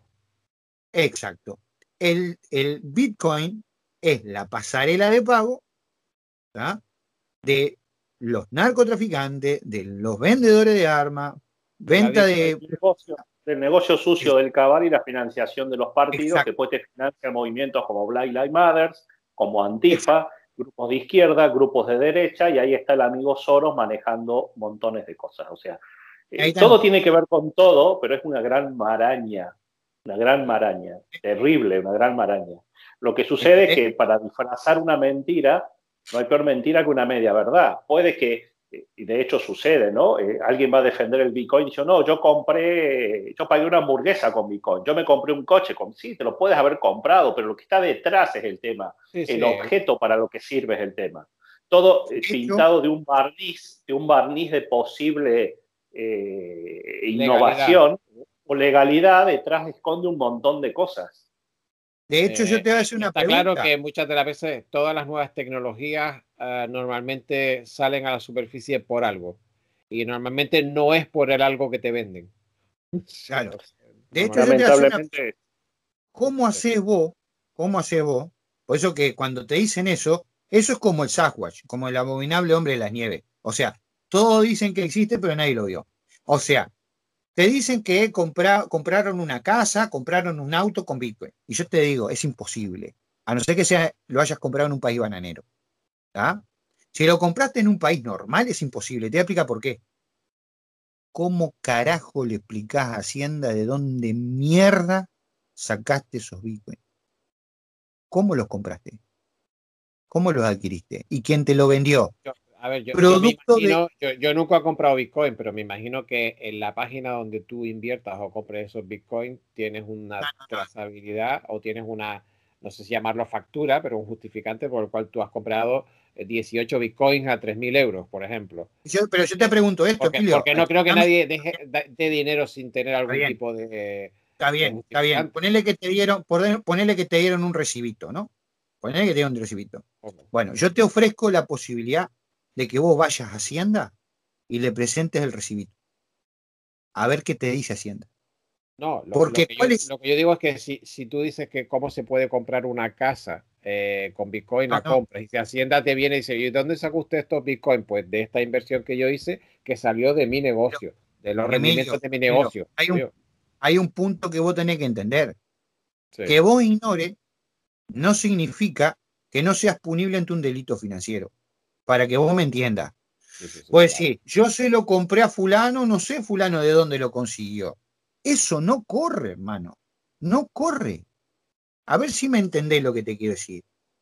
Exacto. El, el Bitcoin es la pasarela de pago, ¿tá? De los narcotraficantes, de los vendedores de armas, venta de... El negocio, el negocio sucio del cabal y la financiación de los partidos. Exacto. Que después te financian movimientos como Black Lives Matter, como Antifa, exacto. Grupos de izquierda, grupos de derecha, y ahí está el amigo Soros manejando montones de cosas. O sea, eh, todo tiene que ver con todo, pero es una gran maraña, una gran maraña, terrible, una gran maraña. Lo que sucede es que para disfrazar una mentira, no hay peor mentira que una media verdad. Puede que, y de hecho sucede, ¿no? Eh, alguien va a defender el Bitcoin y dice, no, yo compré, yo pagué una hamburguesa con Bitcoin, yo me compré un coche con... Sí, te lo puedes haber comprado, pero lo que está detrás es el tema. Sí, el sí. objeto para lo que sirve es el tema. Todo eh, pintado de un barniz, de un barniz de posible eh, innovación legalidad. O legalidad, detrás esconde un montón de cosas. De hecho, yo te voy a hacer una Está pregunta. Claro que muchas de las veces todas las nuevas tecnologías uh, normalmente salen a la superficie por algo. Y normalmente no es por el algo que te venden. Claro. De hecho, yo te voy a hacer una... ¿Cómo haces vos? ¿Cómo haces vos? Por eso que cuando te dicen eso, eso es como el Sasquatch, como el abominable hombre de las nieves. O sea, todos dicen que existe, pero nadie lo vio. O sea, te dicen que compra, compraron una casa, compraron un auto con Bitcoin. Y yo te digo, es imposible. A no ser que sea, lo hayas comprado en un país bananero. ¿Tá? Si lo compraste en un país normal, es imposible. Te voy a explicar por qué. ¿Cómo carajo le explicás a Hacienda de dónde mierda sacaste esos Bitcoin? ¿Cómo los compraste? ¿Cómo los adquiriste? ¿Y quién te lo vendió? Yo, a ver, yo, Producto yo, me imagino, de... yo, yo nunca he comprado Bitcoin, pero me imagino que en la página donde tú inviertas o compres esos Bitcoin tienes una no, no, no. trazabilidad o tienes una, no sé si llamarlo factura, pero un justificante por el cual tú has comprado dieciocho Bitcoins a tres mil euros, por ejemplo. Yo, pero yo te pregunto esto, porque, Emilio. Porque no creo que nadie deje de dinero sin tener algún bien. tipo de... Está bien, está bien. Ponele que te dieron, ponele que te dieron un recibito, ¿no? Ponele que te dieron un recibito. Okay. Bueno, yo te ofrezco la posibilidad de que vos vayas a Hacienda y le presentes el recibito. A ver qué te dice Hacienda. No, lo, Porque, lo, que, yo, es? lo que yo digo es que si, si tú dices que cómo se puede comprar una casa eh, con Bitcoin, no, la no. compras. Y si Hacienda te viene y dice, ¿y dónde sacó usted estos Bitcoin? Pues de esta inversión que yo hice, que salió de mi negocio, Pero, de los rendimientos Emilio, de mi negocio. Hay un, hay un punto que vos tenés que entender. Sí. Que vos ignores no significa que no seas punible ante un delito financiero. Para que vos me entiendas. Sí, sí, sí, vos decís, yo se lo compré a fulano, no sé fulano de dónde lo consiguió. Eso no corre, hermano. No corre. A ver si me entendés lo que te quiero decir.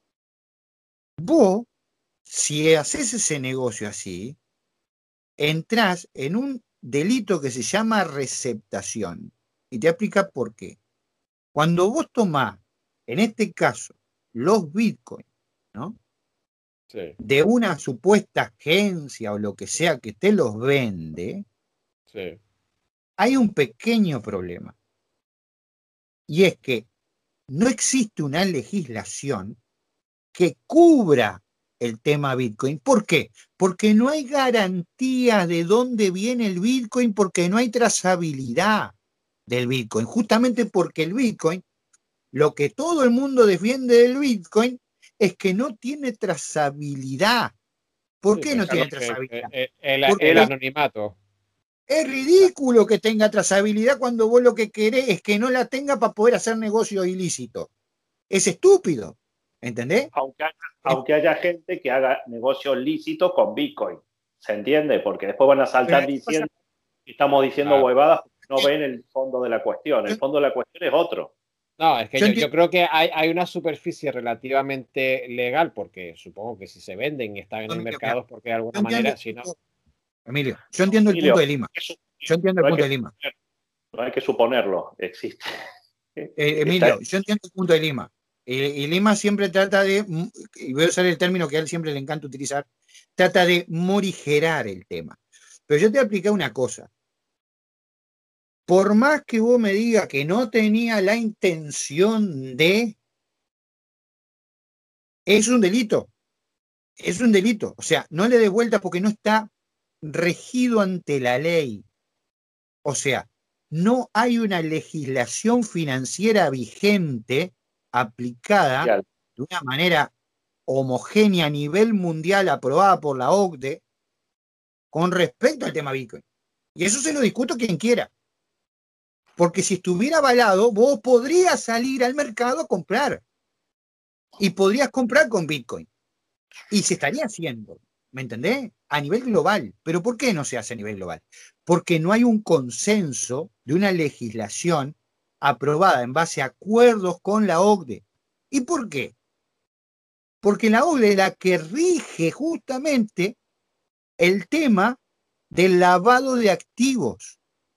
Vos, si haces ese negocio así, entrás en un delito que se llama receptación. Y te explica por qué. Cuando vos tomás, en este caso, los bitcoins, ¿no? Sí. De una supuesta agencia o lo que sea que te los vende, sí. Hay un pequeño problema. Y es que no existe una legislación que cubra el tema Bitcoin. ¿Por qué? Porque no hay garantía de dónde viene el Bitcoin, porque no hay trazabilidad del Bitcoin. Justamente porque el Bitcoin, lo que todo el mundo defiende del Bitcoin, es que no tiene trazabilidad. ¿Por sí, qué no tiene trazabilidad? El, el, el, el anonimato. Es ridículo que tenga trazabilidad cuando vos lo que querés es que no la tenga para poder hacer negocios ilícitos. Es estúpido, ¿entendés? Aunque haya, aunque haya gente que haga negocios lícitos con Bitcoin, ¿se entiende? Porque después van a saltar diciendo, estamos diciendo ah. huevadas, no ven el fondo de la cuestión. El fondo de la cuestión es otro. No, es que yo, yo creo que hay, hay una superficie relativamente legal, porque supongo que si se venden y están en el mercado es porque de alguna manera, si no... Emilio, yo entiendo el Emilio, punto de Lima. Yo entiendo el no hay punto que de Lima. No hay que suponerlo, existe. Eh, Emilio, yo entiendo el punto de Lima. Y, y Lima siempre trata de, y voy a usar el término que a él siempre le encanta utilizar, trata de morigerar el tema. Pero yo te voy a explicar una cosa. Por más que vos me digas que no tenía la intención de, es un delito. Es un delito. O sea, no le des vuelta porque no está regido ante la ley. O sea, no hay una legislación financiera vigente aplicada Ya, de una manera homogénea a nivel mundial aprobada por la O C D E con respecto al tema Bitcoin. Y eso se lo discuto quien quiera. Porque si estuviera avalado, vos podrías salir al mercado a comprar. Y podrías comprar con Bitcoin. Y se estaría haciendo, ¿me entendés? A nivel global. ¿Pero por qué no se hace a nivel global? Porque no hay un consenso de una legislación aprobada en base a acuerdos con la O C D E. ¿Y por qué? Porque la O C D E es la que rige justamente el tema del lavado de activos.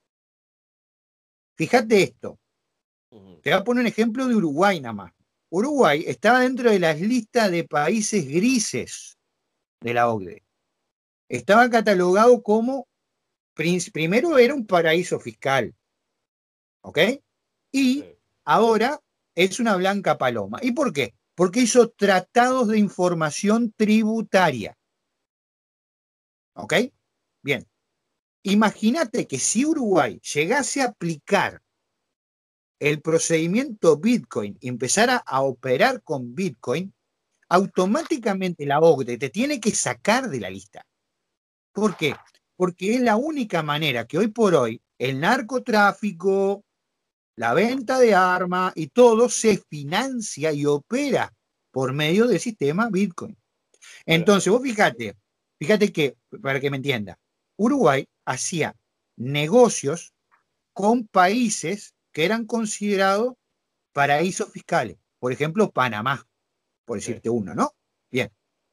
Fíjate esto. Te voy a poner un ejemplo de Uruguay nada más. Uruguay estaba dentro de las listas de países grises de la O C D E. Estaba catalogado como, primero era un paraíso fiscal, ¿ok? Y Sí. ahora es una blanca paloma. ¿Y por qué? Porque hizo tratados de información tributaria, ¿ok? Bien, imagínate que si Uruguay llegase a aplicar el procedimiento Bitcoin y empezara a operar con Bitcoin, automáticamente la O C D E te tiene que sacar de la lista. ¿Por qué? Porque es la única manera que hoy por hoy el narcotráfico, la venta de armas y todo se financia y opera por medio del sistema Bitcoin. Entonces, vos fíjate, fíjate que, para que me entienda, Uruguay hacía negocios con países que eran considerados paraísos fiscales. Por ejemplo, Panamá, por Sí. decirte uno, ¿no? Bien.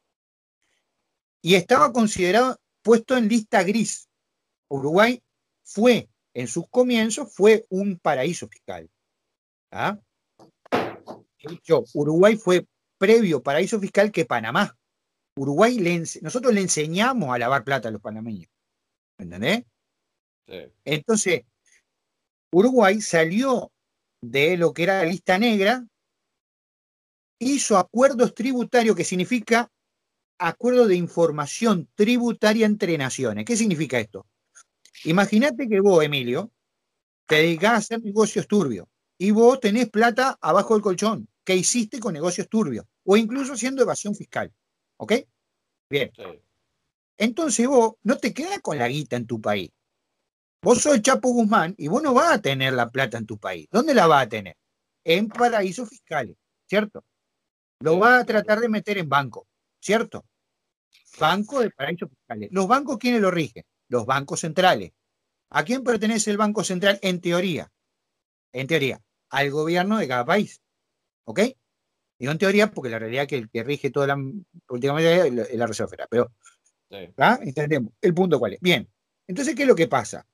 Y estaba considerado, puesto en lista gris. Uruguay fue, en sus comienzos, fue un paraíso fiscal. ¿Ah? De hecho, Uruguay fue previo paraíso fiscal que Panamá. Uruguay, le, nosotros le enseñamos a lavar plata a los panameños. ¿Entendés? Sí. Entonces, Uruguay salió de lo que era la lista negra, hizo acuerdos tributarios, que significa acuerdo de información tributaria entre naciones. ¿Qué significa esto? Imagínate que vos, Emilio, te dedicás a hacer negocios turbios y vos tenés plata abajo del colchón. ¿Qué hiciste con negocios turbios? O incluso haciendo evasión fiscal. ¿Ok? Bien. Sí. Entonces vos no te quedás con la guita en tu país. Vos sos el Chapo Guzmán y vos no vas a tener la plata en tu país. ¿Dónde la vas a tener? En paraísos fiscales, ¿cierto? Lo Sí, vas a claro. tratar de meter en banco, ¿cierto? Banco de paraísos fiscales. ¿Los bancos quiénes lo rigen? Los bancos centrales. ¿A quién pertenece el Banco Central en teoría? En teoría, al gobierno de cada país. ¿Ok? Digo en teoría porque la realidad es que el que rige toda la políticamente es la, es la Reserva Federal. Pero, Sí. ¿ah? Entendemos. El punto cuál es. Bien. Entonces, ¿qué es lo que pasa?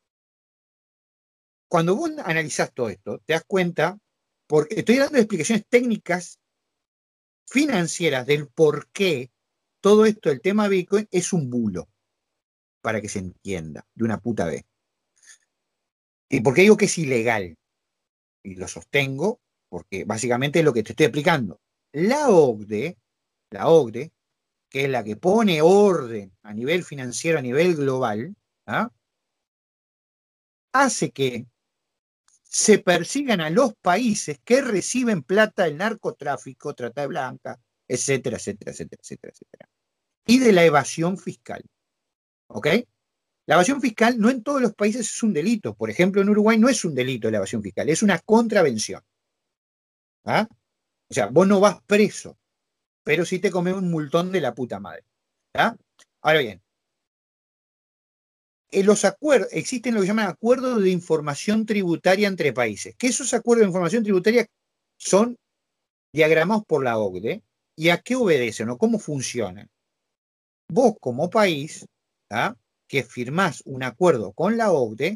Cuando vos analizás todo esto, te das cuenta, porque estoy dando explicaciones técnicas financieras del por qué todo esto, el tema Bitcoin, es un bulo, para que se entienda de una puta vez. ¿Y por qué digo que es ilegal? Y lo sostengo porque básicamente es lo que te estoy explicando. La O C D E, la O C D E, que es la que pone orden a nivel financiero, a nivel global, ¿ah? Hace que se persigan a los países que reciben plata del narcotráfico, trata de blanca, etcétera, etcétera, etcétera, etcétera, etcétera. Y de la evasión fiscal. ¿Ok? La evasión fiscal no en todos los países es un delito. Por ejemplo, en Uruguay no es un delito la evasión fiscal, es una contravención. ¿Ah? O sea, vos no vas preso, pero sí te comes un multón de la puta madre. ¿Ah? Ahora bien, en los acuerdos, existen lo que llaman acuerdos de información tributaria entre países, que esos acuerdos de información tributaria son diagramados por la O C D E. ¿Y a qué obedecen o cómo funcionan? Vos como país, ¿ah? que firmás un acuerdo con la O C D E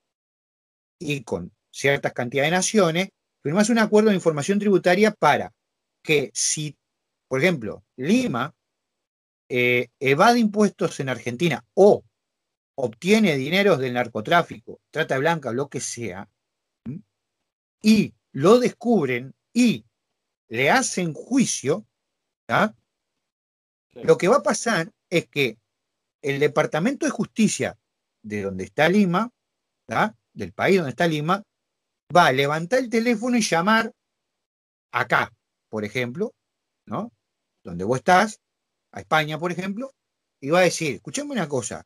y con ciertas cantidades de naciones, firmás un acuerdo de información tributaria para que si, por ejemplo, Lima eh, evade impuestos en Argentina o obtiene dineros del narcotráfico, trata blanca, lo que sea, ¿m? Y lo descubren y le hacen juicio, ¿tá? Sí. Lo que va a pasar es que el Departamento de Justicia de donde está Lima, ¿tá? Del país donde está Lima, va a levantar el teléfono y llamar acá, por ejemplo, ¿no? Donde vos estás, a España, por ejemplo, y va a decir, escuchame una cosa,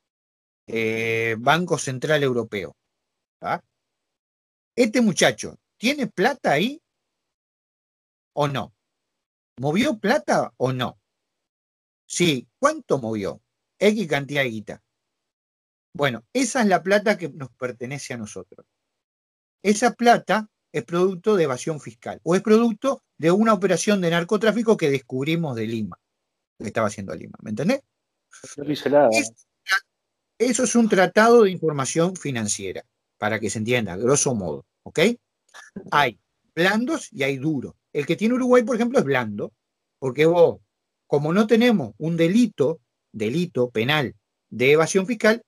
eh, Banco Central Europeo, ¿tá? Este muchacho, ¿tiene plata ahí o no? ¿Movió plata o no? Sí, ¿cuánto movió? X cantidad de guita. Bueno, esa es la plata que nos pertenece a nosotros. Esa plata es producto de evasión fiscal o es producto de una operación de narcotráfico que descubrimos de Lima, que estaba haciendo Lima, ¿me entendés? No dice nada. Es, eso es un tratado de información financiera, para que se entienda, grosso modo, ¿ok? Hay blandos y hay duros. El que tiene Uruguay, por ejemplo, es blando, porque vos, como no tenemos un delito, delito penal de evasión fiscal,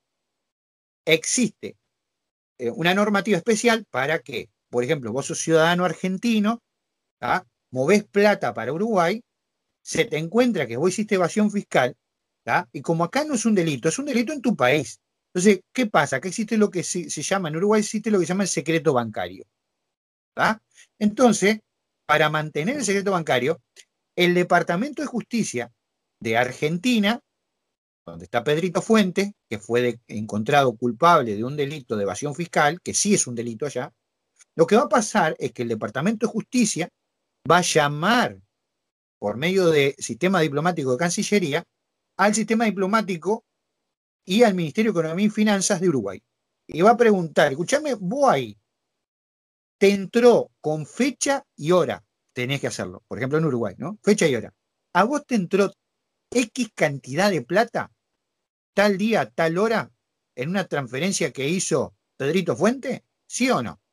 existe eh, una normativa especial para que, por ejemplo, vos sos ciudadano argentino, ¿tá? Movés plata para Uruguay, se te encuentra que vos hiciste evasión fiscal, ¿tá? Y como acá no es un delito, es un delito en tu país. Entonces, ¿qué pasa? Acá existe lo que se, se llama, en Uruguay existe lo que se llama el secreto bancario, ¿tá? Entonces, para mantener el secreto bancario, el Departamento de Justicia de Argentina, donde está Pedrito Fuentes, que fue de, encontrado culpable de un delito de evasión fiscal, que sí es un delito allá, lo que va a pasar es que el Departamento de Justicia va a llamar por medio del sistema diplomático de Cancillería al sistema diplomático y al Ministerio de Economía y Finanzas de Uruguay. Y va a preguntar, escúchame, vos ahí, te entró con fecha y hora, tenés que hacerlo, por ejemplo en Uruguay, ¿no? Fecha y hora. ¿A vos te entró X cantidad de plata, tal día, tal hora, en una transferencia que hizo Pedrito Fuente? ¿Sí o no?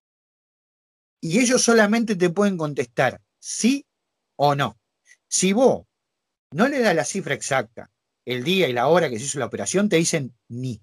Y ellos solamente te pueden contestar sí o no. Si vos no le das la cifra exacta, el día y la hora que se hizo la operación, te dicen ni.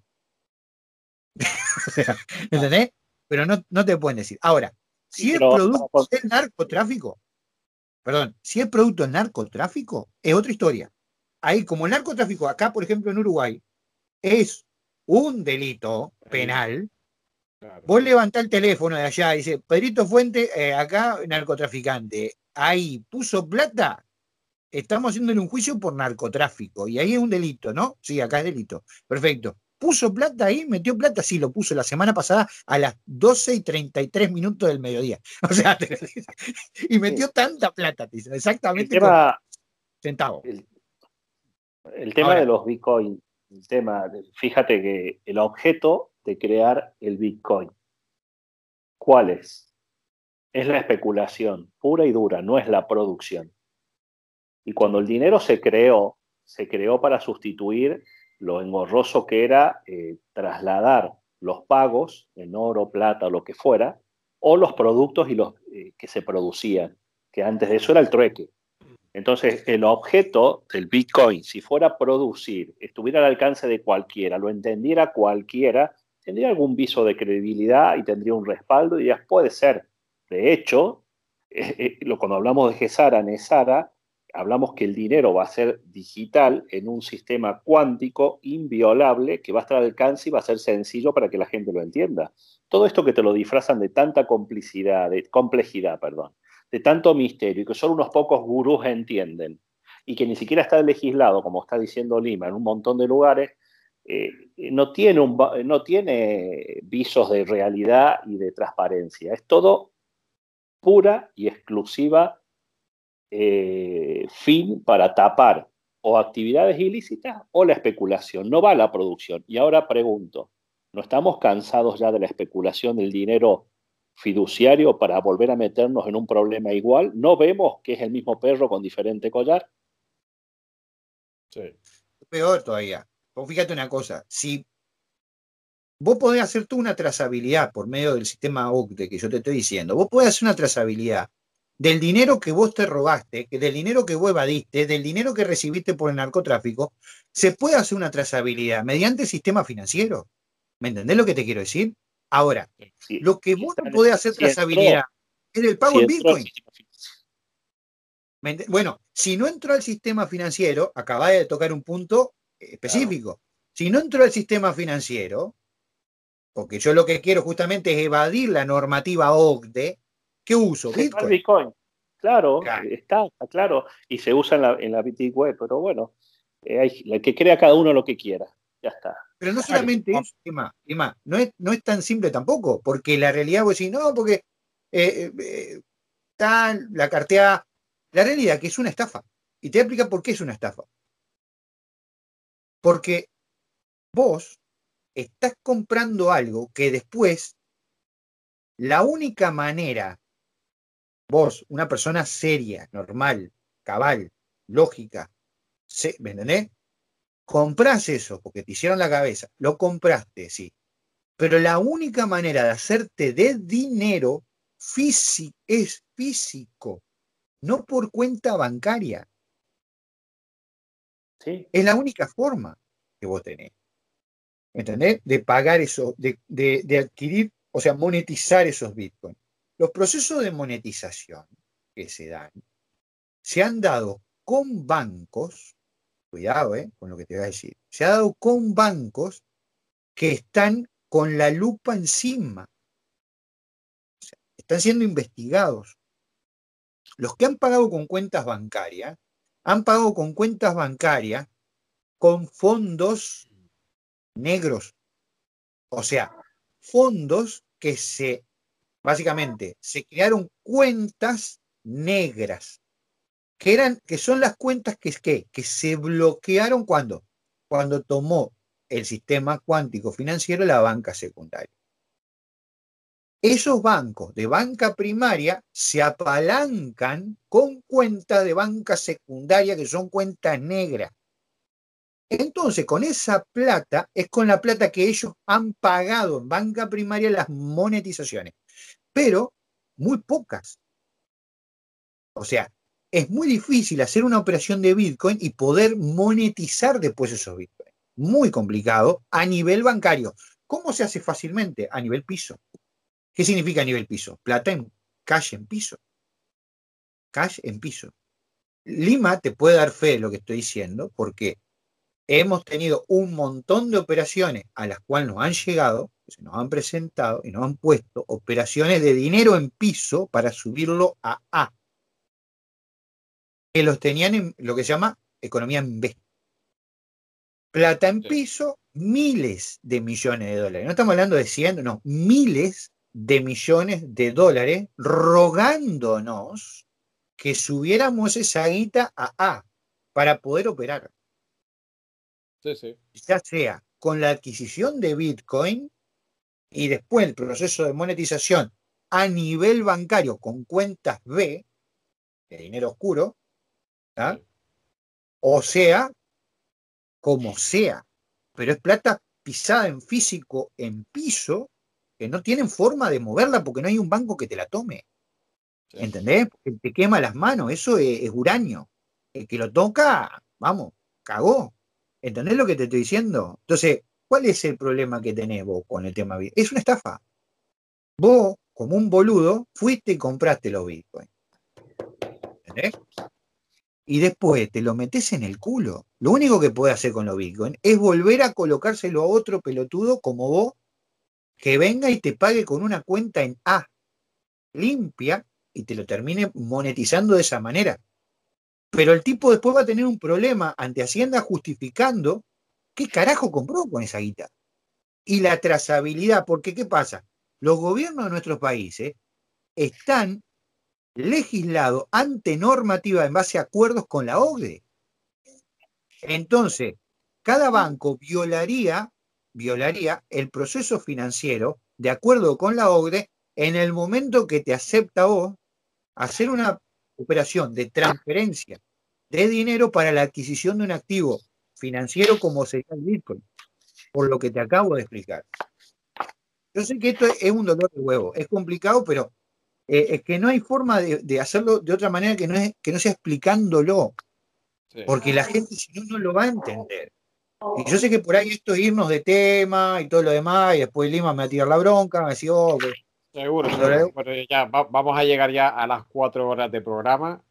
¿Entendés? Pero no, no te pueden decir. Ahora, si sí, es producto del narcotráfico, perdón, si es producto del narcotráfico, es otra historia. Ahí, como el narcotráfico acá, por ejemplo, en Uruguay, es un delito penal, claro, vos levantás el teléfono de allá y dice, Pedrito Fuente, eh, acá narcotraficante, ahí puso plata, estamos haciéndole un juicio por narcotráfico, y ahí es un delito, ¿no? Sí, acá es delito. Perfecto. ¿Puso plata ahí? ¿Metió plata? Sí, lo puso la semana pasada a las doce y treinta y tres minutos del mediodía. O sea, y metió sí. tanta plata, exactamente el tema, centavos. El, el tema Ahora, de los Bitcoin, el tema, fíjate que el objeto de crear el Bitcoin, ¿cuál es? Es la especulación pura y dura, no es la producción. Y cuando el dinero se creó, se creó para sustituir lo engorroso que era eh, trasladar los pagos en oro, plata o lo que fuera, o los productos y los eh, que se producían, que antes de eso era el trueque. Entonces, el objeto del Bitcoin, si fuera a producir, estuviera al alcance de cualquiera, lo entendiera cualquiera, tendría algún viso de credibilidad y tendría un respaldo y ya puede ser. De hecho, eh, eh, lo, cuando hablamos de Gesara, Nesara, hablamos que el dinero va a ser digital en un sistema cuántico inviolable que va a estar al alcance y va a ser sencillo para que la gente lo entienda. Todo esto que te lo disfrazan de tanta complicidad, de complejidad, perdón, de tanto misterio y que solo unos pocos gurús entienden y que ni siquiera está legislado, como está diciendo Lima, en un montón de lugares, eh, no, tiene un, no tiene visos de realidad y de transparencia. Es todo pura y exclusiva Eh, fin para tapar o actividades ilícitas o la especulación, no va a la producción. Y ahora pregunto, ¿no estamos cansados ya de la especulación del dinero fiduciario para volver a meternos en un problema igual? ¿No vemos que es el mismo perro con diferente collar? Sí. Peor todavía. vos fíjate una cosa, si vos podés hacer tú una trazabilidad por medio del sistema O C D E que yo te estoy diciendo, vos podés hacer una trazabilidad del dinero que vos te robaste, del dinero que vos evadiste, del dinero que recibiste por el narcotráfico, se puede hacer una trazabilidad mediante el sistema financiero. ¿Me entendés lo que te quiero decir? Ahora, Si, lo que si vos está no en- podés hacer si entró, trazabilidad es del pago si en entró al Bitcoin. sistema financiero. ¿Me ent- Bueno, si no entró al sistema financiero, acabás de tocar un punto Claro. específico. Si no entró al sistema financiero, porque yo lo que quiero justamente es evadir la normativa O C D E, ¿qué uso? Se va el Bitcoin. Bitcoin. Claro, Claro. está, está claro. Y se usa en la, en la B T C web, pero bueno, eh, hay, la que crea cada uno lo que quiera. Ya está. Pero no Claro, solamente eso, Emma, Emma, no es, no es tan simple tampoco, porque la realidad vos decís, no, porque eh, eh, está la cartea, la realidad que es una estafa. Y te voy a explicar por qué es una estafa. Porque vos estás comprando algo que después, la única manera, vos, una persona seria, normal, cabal, lógica, se, ¿me entendés? Comprás eso porque te hicieron la cabeza, lo compraste, sí. Pero la única manera de hacerte de dinero físico, es físico, no por cuenta bancaria. ¿Sí? Es la única forma que vos tenés. ¿Entendés? De pagar eso, de, de, de adquirir, o sea, monetizar esos bitcoins. Los procesos de monetización que se dan se han dado con bancos, cuidado eh, con lo que te voy a decir, se ha dado con bancos que están con la lupa encima, o sea, están siendo investigados. Los que han pagado con cuentas bancarias, han pagado con cuentas bancarias con fondos negros, o sea, fondos que se, básicamente, se crearon cuentas negras, que eran, que son las cuentas que, que, que se bloquearon cuando, cuando tomó el sistema cuántico financiero la banca secundaria. Esos bancos de banca primaria se apalancan con cuentas de banca secundaria que son cuentas negras. Entonces, con esa plata, es con la plata que ellos han pagado en banca primaria las monetizaciones, pero muy pocas. O sea, es muy difícil hacer una operación de Bitcoin y poder monetizar después esos Bitcoin. Muy complicado a nivel bancario. ¿Cómo se hace fácilmente? A nivel piso. ¿Qué significa a nivel piso? Plata en cash en piso. Cash en piso. Lima te puede dar fe de lo que estoy diciendo, porque hemos tenido un montón de operaciones a las cuales nos han llegado, que se nos han presentado y nos han puesto operaciones de dinero en piso para subirlo a A, que los tenían en lo que se llama economía en B. Plata en sí. piso, miles de millones de dólares. No estamos hablando de cien, no, miles de millones de dólares rogándonos que subiéramos esa guita a A para poder operar. Sí, sí. Ya sea con la adquisición de Bitcoin y después el proceso de monetización a nivel bancario con cuentas B, de dinero oscuro, ¿ah? Sí. O sea, como sea, pero es plata pisada en físico, en piso, que no tienen forma de moverla porque no hay un banco que te la tome. Sí. ¿Entendés? Porque te quema las manos, eso es, es uranio. El que lo toca, vamos, cagó. ¿Entendés lo que te estoy diciendo? Entonces, ¿cuál es el problema que tenés vos con el tema Bitcoin? Es una estafa. Vos, como un boludo, fuiste y compraste los Bitcoin. ¿Entendés? Y después te lo metés en el culo. Lo único que podés hacer con los Bitcoin es volver a colocárselo a otro pelotudo como vos, que venga y te pague con una cuenta en A, limpia, y te lo termine monetizando de esa manera. Pero el tipo después va a tener un problema ante Hacienda justificando qué carajo compró con esa guita. Y la trazabilidad, porque ¿qué pasa? Los gobiernos de nuestros países están legislados ante normativa en base a acuerdos con la O C D E. Entonces, cada banco violaría, violaría el proceso financiero de acuerdo con la O C D E en el momento que te acepta vos hacer una operación de transferencia de dinero para la adquisición de un activo financiero como sería el Bitcoin, por lo que te acabo de explicar. Yo sé que esto es un dolor de huevo, es complicado, pero eh, es que no hay forma de, de hacerlo de otra manera que no, es, que no sea explicándolo, sí. Porque la gente si no, no lo va a entender. Y yo sé que por ahí esto es irnos de tema y todo lo demás, y después Lima me va a tirar la bronca, me va a decir, oh, que... Seguro, seguro. Bueno, ya va, vamos a llegar ya a las cuatro horas de programa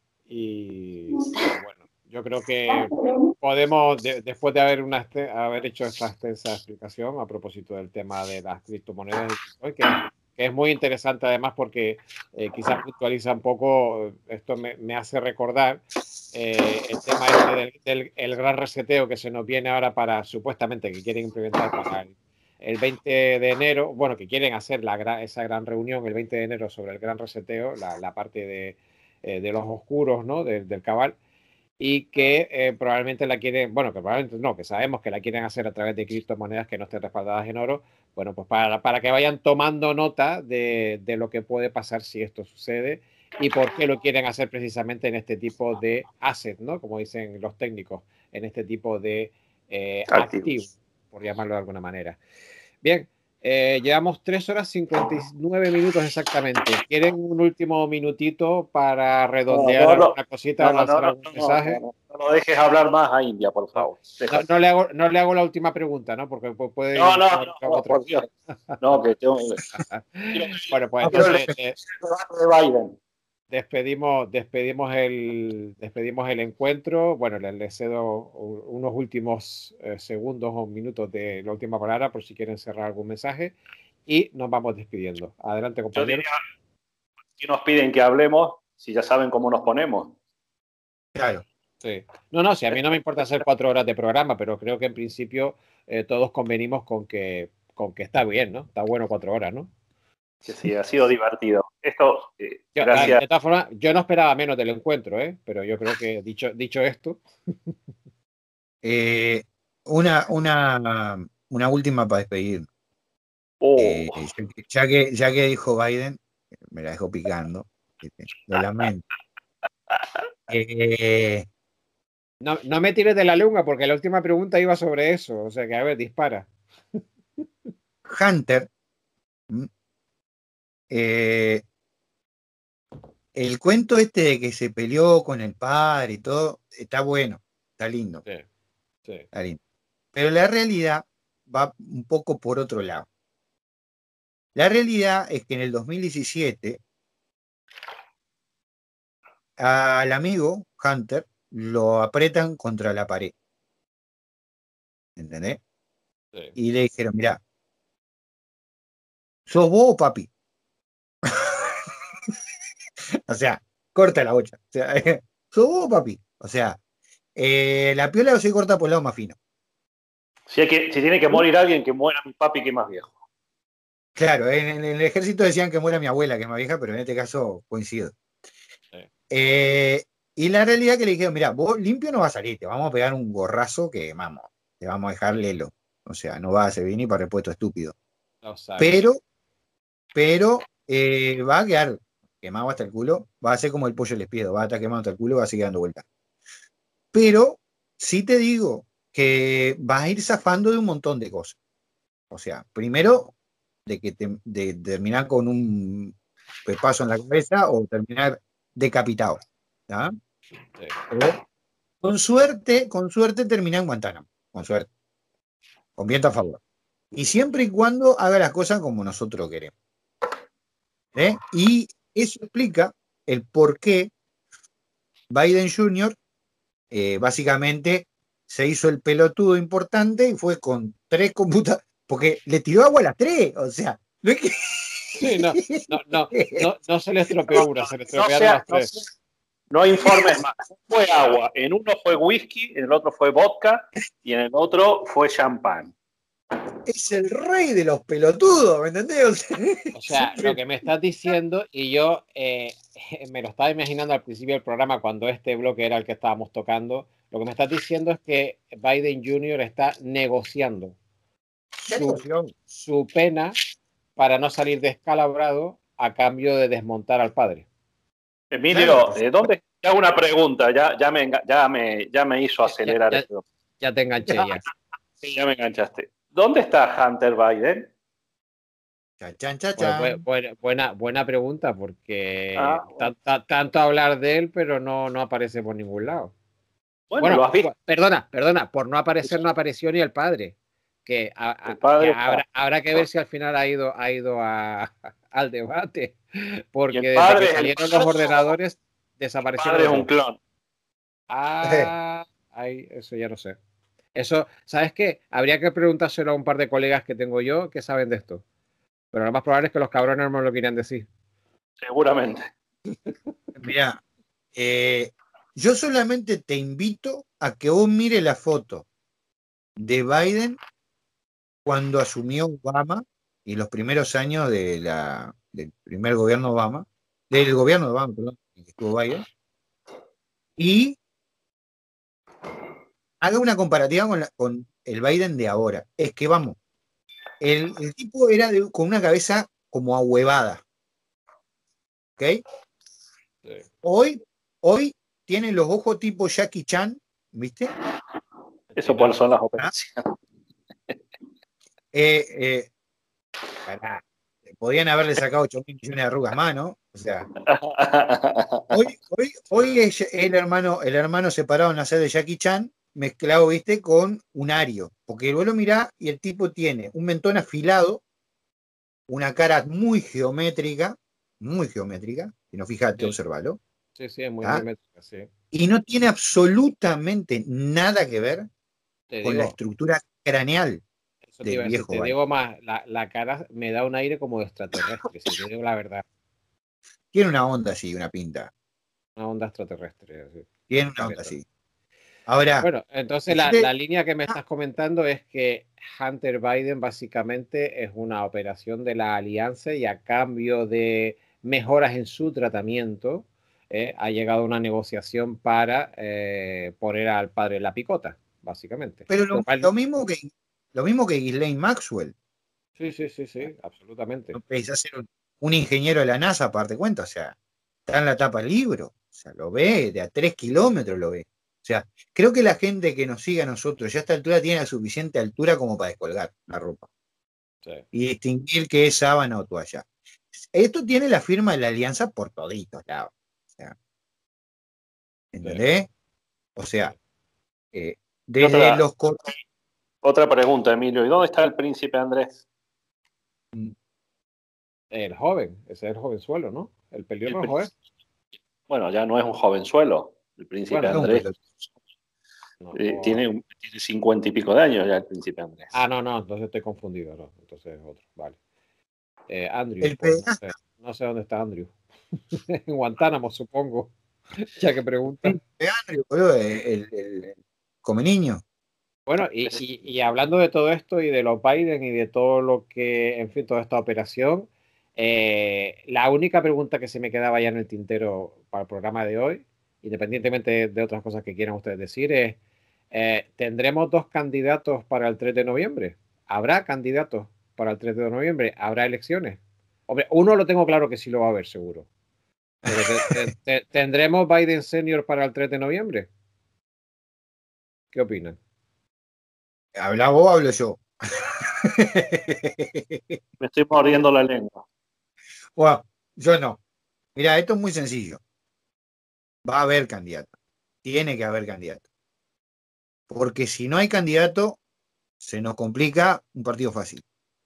y bueno, yo creo que podemos, de, después de haber, una, haber hecho esta extensa explicación a propósito del tema de las criptomonedas, que, que es muy interesante además porque eh, quizás puntualiza un poco, esto me, me hace recordar eh, el tema este del, del el gran reseteo que se nos viene ahora para, supuestamente, que quieren implementar para el el veinte de enero, bueno, que quieren hacer la, esa gran reunión el veinte de enero sobre el gran reseteo, la, la parte de, eh, de los oscuros, ¿no? De, del cabal, y que eh, probablemente la quieren, bueno, que probablemente no, que sabemos que la quieren hacer a través de criptomonedas que no estén respaldadas en oro, bueno, pues para, para que vayan tomando nota de, de lo que puede pasar si esto sucede y por qué lo quieren hacer precisamente en este tipo de asset, ¿no? Como dicen los técnicos, en este tipo de eh, activos, por llamarlo de alguna manera. Bien, eh, llevamos tres horas cincuenta y nueve minutos exactamente. ¿Quieren un último minutito para redondear no, no, alguna cosita, no, lanzar no, algún no, mensaje? No, no, no, no dejes hablar más a India, por favor. No, no, le hago, no le hago la última pregunta, ¿no? Porque puede... No, no, no, no, por Dios. No, que tengo... Bueno, pues entonces... Eh, de Biden. Despedimos, despedimos, el, despedimos el encuentro. Bueno, les, les cedo unos últimos eh, segundos o minutos de la última palabra por si quieren cerrar algún mensaje y nos vamos despidiendo. Adelante, compañeros. Si nos piden que hablemos, si ya saben cómo nos ponemos. Claro. Sí. No, no, si a mí no me importa hacer cuatro horas de programa, pero creo que en principio eh, todos convenimos con que, con que está bien, ¿no? Está bueno cuatro horas, ¿no? Que sí, ha sido divertido. Esto, eh, yo, gracias. De todas formas, yo no esperaba menos del encuentro, ¿eh? Pero yo creo que dicho, dicho esto. eh, una, una, una última para despedir. Oh. Eh, ya, que, ya que dijo Biden, me la dejó picando. Lo lamento. Eh, no, no me tires de la lengua porque la última pregunta iba sobre eso. O sea que, a ver, dispara. Hunter. Eh, el cuento este de que se peleó con el padre y todo, está bueno, está lindo. Sí, sí. Está lindo. Pero la realidad va un poco por otro lado. La realidad es que en el dos mil diecisiete al amigo Hunter lo apretan contra la pared. ¿Entendés? Sí. Y le dijeron, mirá, ¿sos vos o papi? O sea, corta la bocha. O sea, ¿sos vos o papi? O sea, eh, la piola se corta por el lado más fino. Si, hay que, si tiene que morir alguien, que muera mi papi, que es más viejo. Claro, en, en el ejército decían que muera mi abuela, que es más vieja, pero en este caso coincido. Sí. Eh, y la realidad que le dijeron, mira, vos limpio no va a salir, te vamos a pegar un gorrazo que, vamos, te vamos a dejar lelo. O sea, no va a servir ni para repuesto estúpido. No pero, pero eh, va a quedar quemado hasta el culo, va a ser como el pollo del espiedo, va a estar quemado hasta el culo, va a seguir dando vueltas. Pero sí te digo que vas a ir zafando de un montón de cosas. O sea, primero, de que te, de, de terminar con un pepazo en la cabeza o terminar decapitado. ¿Ah? Sí. Con suerte, con suerte termina en Guantánamo. Con suerte. Con viento a favor. Y siempre y cuando haga las cosas como nosotros queremos. ¿Eh? Y eso explica el por qué Biden junior eh, básicamente se hizo el pelotudo importante y fue con tres computadoras, porque le tiró agua a las tres, o sea, no es que... Sí, no, no, no, no, no se le estropeó una, se le estropearon no sea, las tres. No, sea, no informes más. Fue agua, en uno fue whisky, en el otro fue vodka y en el otro fue champán. Es el rey de los pelotudos, ¿me entendés? O sea, o sea lo que me estás diciendo, y yo eh, me lo estaba imaginando al principio del programa cuando este bloque era el que estábamos tocando, lo que me estás diciendo es que Biden junior está negociando su, su pena para no salir descalabrado a cambio de desmontar al padre. Emilio, claro, ¿dónde? Te hago una pregunta, ya, ya, me, ya, me, ya me hizo acelerar ya, ya, esto. ya te enganché ya. Sí, ya me enganchaste. ¿Dónde está Hunter Biden? Chan, chan, chan, Pues, bu- chan. buena, buena, buena pregunta, porque Ah, ta- ta- tanto hablar de él, pero no, no aparece por ningún lado. bueno, Bueno, lo has visto. bu- perdona, perdona, por no aparecer no apareció ni el padre, que, a- El a- que padre habrá, está. habrá que ver si al final ha ido, ha ido a- al debate, Y porque el desde padre que es el salieron los padre, ordenadores el desaparecieron padre es los un dos. clon. Ah, ay, eso ya no sé. Eso, ¿sabes qué? Habría que preguntárselo a un par de colegas que tengo yo que saben de esto. Pero lo más probable es que los cabrones no me lo quieran decir. Seguramente. Mirá, eh, yo solamente te invito a que vos mires la foto de Biden cuando asumió Obama y los primeros años de la, del primer gobierno Obama, del gobierno de Obama, perdón, en que estuvo Biden, y haga una comparativa con, la- con el Biden de ahora. Es que vamos, el, el tipo era de- con una cabeza como ahuevada, ¿ok? Sí. Hoy, hoy tiene los ojos tipo Jackie Chan, ¿viste? Eso por son las ¿Ah? operaciones. Eh, eh, pará, podían haberle sacado ocho mil millones de arrugas más, ¿no? O sea, hoy, hoy, hoy es el hermano, el hermano separado en hacer de Jackie Chan, mezclado, ¿viste? Con un ario. Porque vos lo mirá y el tipo tiene un mentón afilado, una cara muy geométrica, muy geométrica, si no fíjate, Sí, observalo, sí, sí, es muy ¿ah? geométrica, sí. Y no tiene absolutamente nada que ver Te con la digo, estructura craneal eso te del iba a decir, viejo te Biden. digo más, la, la cara me da un aire como de extraterrestre, si te digo la verdad, Tiene una onda así, una pinta. una onda extraterrestre. Así, Tiene una onda clarito. así. Ahora, Bueno, entonces la, fíjate, la línea que me ah, estás comentando es que Hunter Biden básicamente es una operación de la alianza y a cambio de mejoras en su tratamiento, eh, ha llegado a una negociación para eh, poner al padre en la picota, básicamente. pero Lo lo, cual, lo mismo que lo mismo que Ghislaine Maxwell. sí, sí, sí, sí, absolutamente. No precisás ser un, un ingeniero de la NASA, aparte cuenta, o sea, está en la tapa del libro, o sea, lo ve, de a tres kilómetros lo ve. O sea, creo que la gente que nos sigue a nosotros ya a esta altura tiene la suficiente altura como para descolgar la ropa Sí, y distinguir qué es sábana o toalla. Esto tiene la firma de la alianza por toditos lados. O sea, sí, ¿entendés? O sea, sí. eh, Y desde otra, los cor- otra pregunta, Emilio. ¿Y dónde está el príncipe Andrés? El joven, ese es el jovenzuelo, ¿no? El El pelirrojo, ¿eh? príncipe, bueno, ya no es un jovenzuelo. El príncipe Bueno, es un Andrés pelotudo. no, eh, o- tiene, un- tiene cincuenta y pico de años ya el príncipe ah, Andrés. no, no, entonces estoy confundido, no, entonces es otro, vale. Eh, Andrew, El pues no pedazo sé, no sé dónde está Andrew. En Guantánamo, supongo, ya que pregunta. de Andrew, boludo, el, el, el come niño. Bueno, y, Es- y, y hablando de todo esto y de los Biden y de todo lo que, en fin, toda esta operación, eh, la única pregunta que se me quedaba ya en el tintero para el programa de hoy, independientemente de, de otras cosas que quieran ustedes decir, es, eh, ¿tendremos dos candidatos para el tres de noviembre? ¿Habrá candidatos para el tres de noviembre? ¿Habrá elecciones? Hombre, uno lo tengo claro que sí lo va a haber, seguro. Pero te- te- te- ¿tendremos Biden Senior para el tres de noviembre? ¿Qué opinan? ¿Habla vos o hablo yo? Me estoy mordiendo la lengua. Bueno, yo no. Mira, esto es muy sencillo. Va a haber candidato. Tiene que haber candidato. Porque si no hay candidato, se nos complica un partido fácil.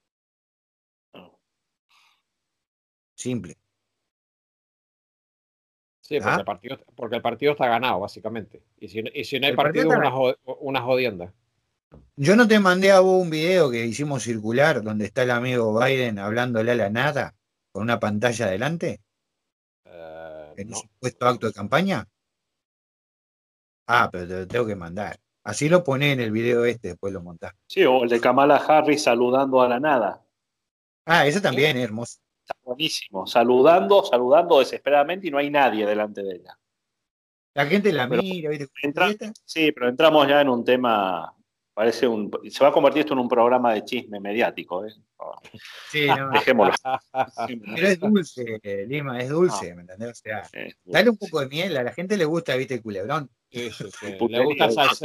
Simple. Sí, porque ¿Ah? el partido, porque el partido está ganado, básicamente. Y si, y si no hay El partido partido, es está una, ganado. jo- una jodienda. Yo no te mandé a vos un video que hicimos circular donde está el amigo Biden hablándole a la nada con una pantalla adelante Eh, en un no. supuesto acto de campaña. Ah, pero te lo tengo que mandar. Así lo poné en el video este, después lo montás. Sí, o el de Kamala Harris saludando a la nada. Ah, ese ¿Eh? también es hermoso. Está buenísimo. Saludando, saludando desesperadamente y no hay nadie delante de ella. La gente la Pero mira, ¿viste? entra- ¿Y esta? sí, pero entramos ya en un tema. Parece un. Se va a convertir esto en un programa de chisme mediático. ¿eh? Sí, no. Dejémoslo. Pero es dulce, Lima, es dulce, ¿me entendés? O sea, Eh, dale un poco de miel, a la gente le gusta, ¿viste? El culebrón. Sí, sí, sí. el Le gusta puterío. el salseo.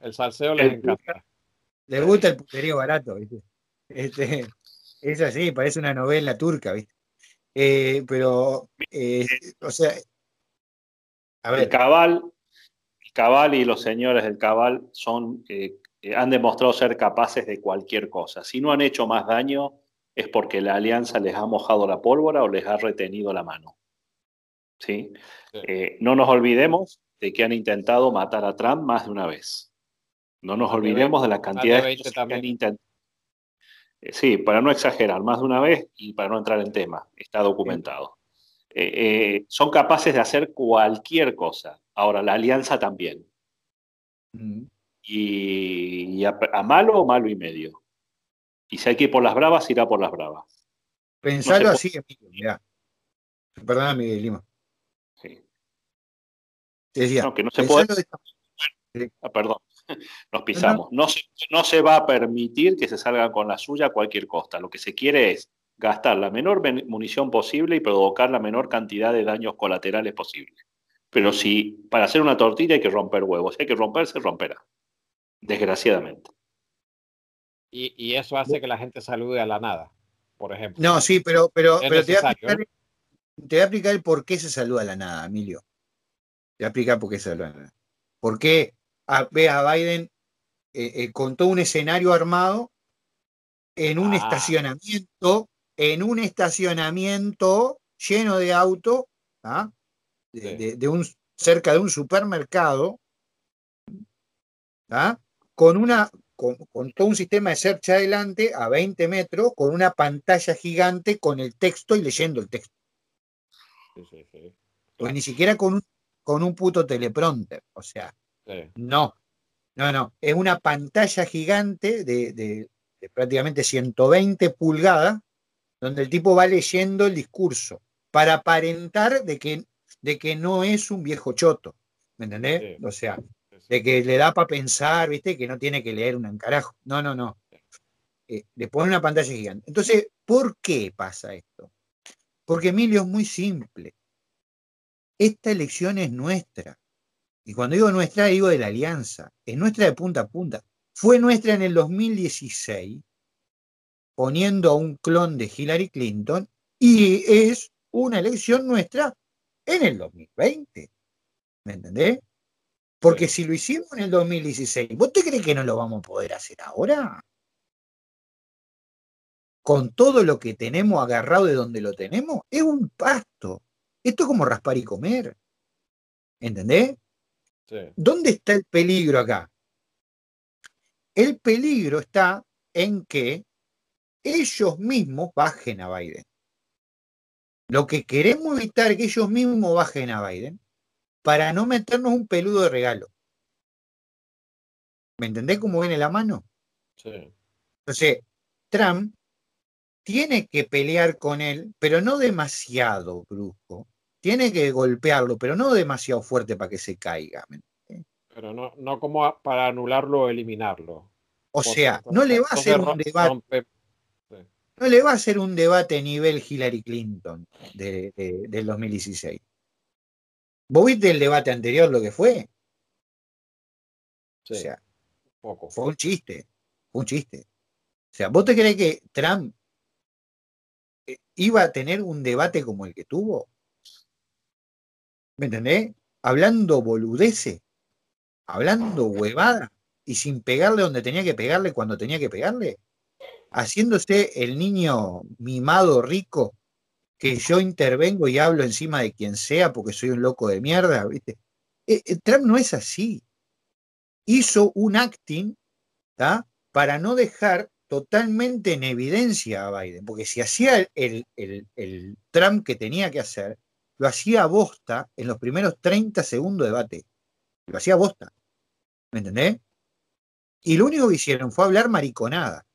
El salseo les encanta. Les gusta el puterío barato, ¿viste? Este, es así, parece una novela turca, ¿viste? Eh, pero, eh, o sea, a ver. El Cabal, el Cabal y los señores del Cabal son, eh, eh, han demostrado ser capaces de cualquier cosa. Si no han hecho más daño, es porque la alianza les ha mojado la pólvora o les ha retenido la mano. ¿Sí? Sí. Eh, no nos olvidemos de que han intentado matar a Trump más de una vez. No nos Más de olvidemos de veinte, la más cantidad de de veinte cosas que han también. intentado. Eh, sí, para no exagerar, más de una vez y para no entrar en tema, está documentado. Eh, eh, son capaces de hacer cualquier cosa. Ahora, la alianza también. Mm. Y, y a, a malo, malo y medio. Y si hay que ir por las bravas, irá por las bravas. No se Pensalo puede. así, amigo, mirá. Perdóname, Miguel Lima. Sí. Te decía, No, que no se puede. pensalo de esta manera. Ah, perdón, nos No, no, pisamos. No se, no se va a permitir que se salgan con la suya a cualquier costa. Lo que se quiere es gastar la menor munición posible y provocar la menor cantidad de daños colaterales posible. Pero si para hacer una tortilla hay que romper huevos, hay que romper, se romperá. Desgraciadamente. Y, y eso hace que la gente salude a la nada, por ejemplo. no, sí, pero, pero, Es pero te voy a necesario, explicar, ¿no? te voy a explicar el por qué se saluda a la nada, Emilio. Te voy a explicar por qué se saluda a la nada. ¿Por qué a, ve a Biden eh, eh, con todo un escenario armado en un Ah, estacionamiento, en un estacionamiento lleno de autos, ¿ah? de, sí. de, de un, cerca de un supermercado, ¿ah? con, una, con, con todo un sistema de search adelante a veinte metros, con una pantalla gigante con el texto y leyendo el texto. Sí, sí, sí. Pues Claro. ni siquiera con un, con un puto teleprompter. O sea, Sí. no, no, no. Es una pantalla gigante de, de, de prácticamente ciento veinte pulgadas, donde el tipo va leyendo el discurso para aparentar de que, de que no es un viejo choto. ¿Me entendés? Sí, O sea, sí, sí. de que le da para pensar, ¿viste? Que no tiene que leer un encarajo. No, no, no. Eh, le pone una pantalla gigante. Entonces, ¿por qué pasa esto? Porque Emilio es muy simple. Esta elección es nuestra. Y cuando digo nuestra, digo de la alianza. Es nuestra de punta a punta. Fue nuestra en el dos mil dieciséis, poniendo a un clon de Hillary Clinton, y es una elección nuestra en el dos mil veinte. ¿Me entendés? Porque Sí. si lo hicimos en el dos mil dieciséis, ¿vos te crees que no lo vamos a poder hacer ahora? Con todo lo que tenemos agarrado de donde lo tenemos, es un pasto. Esto es como raspar y comer. ¿Entendés? Sí. ¿Dónde está el peligro acá? El peligro está en que ellos mismos bajen a Biden. Lo que queremos evitar es que ellos mismos bajen a Biden para no meternos un peludo de regalo. ¿Me entendés cómo viene la mano? Sí. Entonces, Trump tiene que pelear con él, pero no demasiado brusco. Tiene que golpearlo, pero no demasiado fuerte para que se caiga. ¿Me entendés? Pero no, no como a- para anularlo o eliminarlo. O Porque sea, no le va a entonces hacer un ro- debate, rompe. Sí. no le va a hacer un debate nivel Hillary Clinton de, de, del dos mil dieciséis. ¿Vos viste el debate anterior lo que fue? O Sí, sea, poco. fue un chiste, fue un chiste. O sea, ¿vos te crees que Trump eh, iba a tener un debate como el que tuvo? ¿Me entendés? Hablando boludeces, hablando huevada y sin pegarle donde tenía que pegarle cuando tenía que pegarle, haciéndose el niño mimado rico que yo intervengo y hablo encima de quien sea porque soy un loco de mierda, ¿viste? Eh, eh, Trump no es así. Hizo un acting, ¿tá? Para no dejar totalmente en evidencia a Biden, porque si hacía el, el, el, el Trump que tenía que hacer, lo hacía a bosta en los primeros treinta segundos de debate. Lo hacía a bosta. ¿Me entendés? Y lo único que hicieron fue hablar mariconada.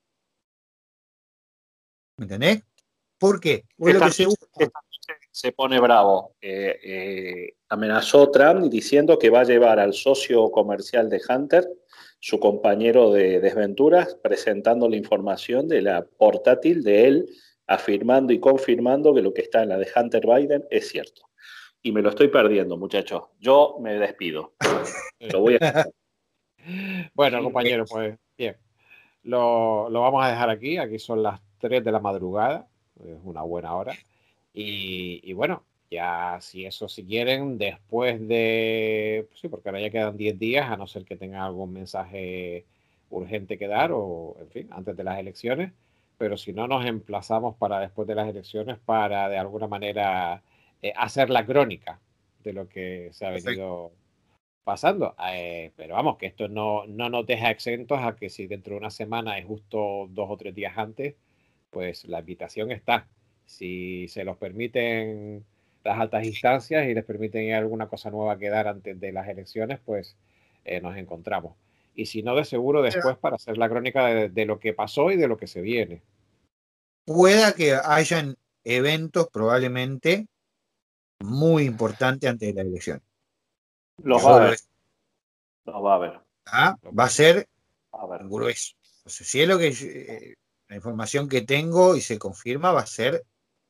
¿Me entendés? ¿Por qué? Porque lo Esta que se noche, busca. esta noche se pone bravo. Eh, eh, amenazó Trump diciendo que va a llevar al socio comercial de Hunter, su compañero de desventuras, presentando la información de la portátil de él, afirmando y confirmando que lo que está en la de Hunter Biden es cierto. Y me lo estoy perdiendo, muchachos. Yo me despido. Lo voy a Bueno, compañero, pues bien, lo, lo vamos a dejar aquí. Aquí son las tres de la madrugada, es una buena hora. Y, y bueno, ya si eso, si quieren, después de, pues sí, porque ahora ya quedan diez días, a no ser que tengan algún mensaje urgente que dar o, en fin, antes de las elecciones. Pero si no, nos emplazamos para después de las elecciones para de alguna manera eh, hacer la crónica de lo que se ha Perfecto. venido pasando. Eh, pero vamos, que esto no, no nos deja exentos a que si dentro de una semana es justo dos o tres días antes, pues la invitación está. Si se los permiten las altas instancias y les permiten alguna cosa nueva que dar antes de las elecciones, pues eh, nos encontramos. Y si no, de seguro después para hacer la crónica de, de lo que pasó y de lo que se viene. Pueda que hayan eventos probablemente muy importantes antes de la elección. Los va a Yo lo haber, los va a haber. ah, va a ser A ver. grueso. O sea, si es lo que eh, la información que tengo y se confirma, va a ser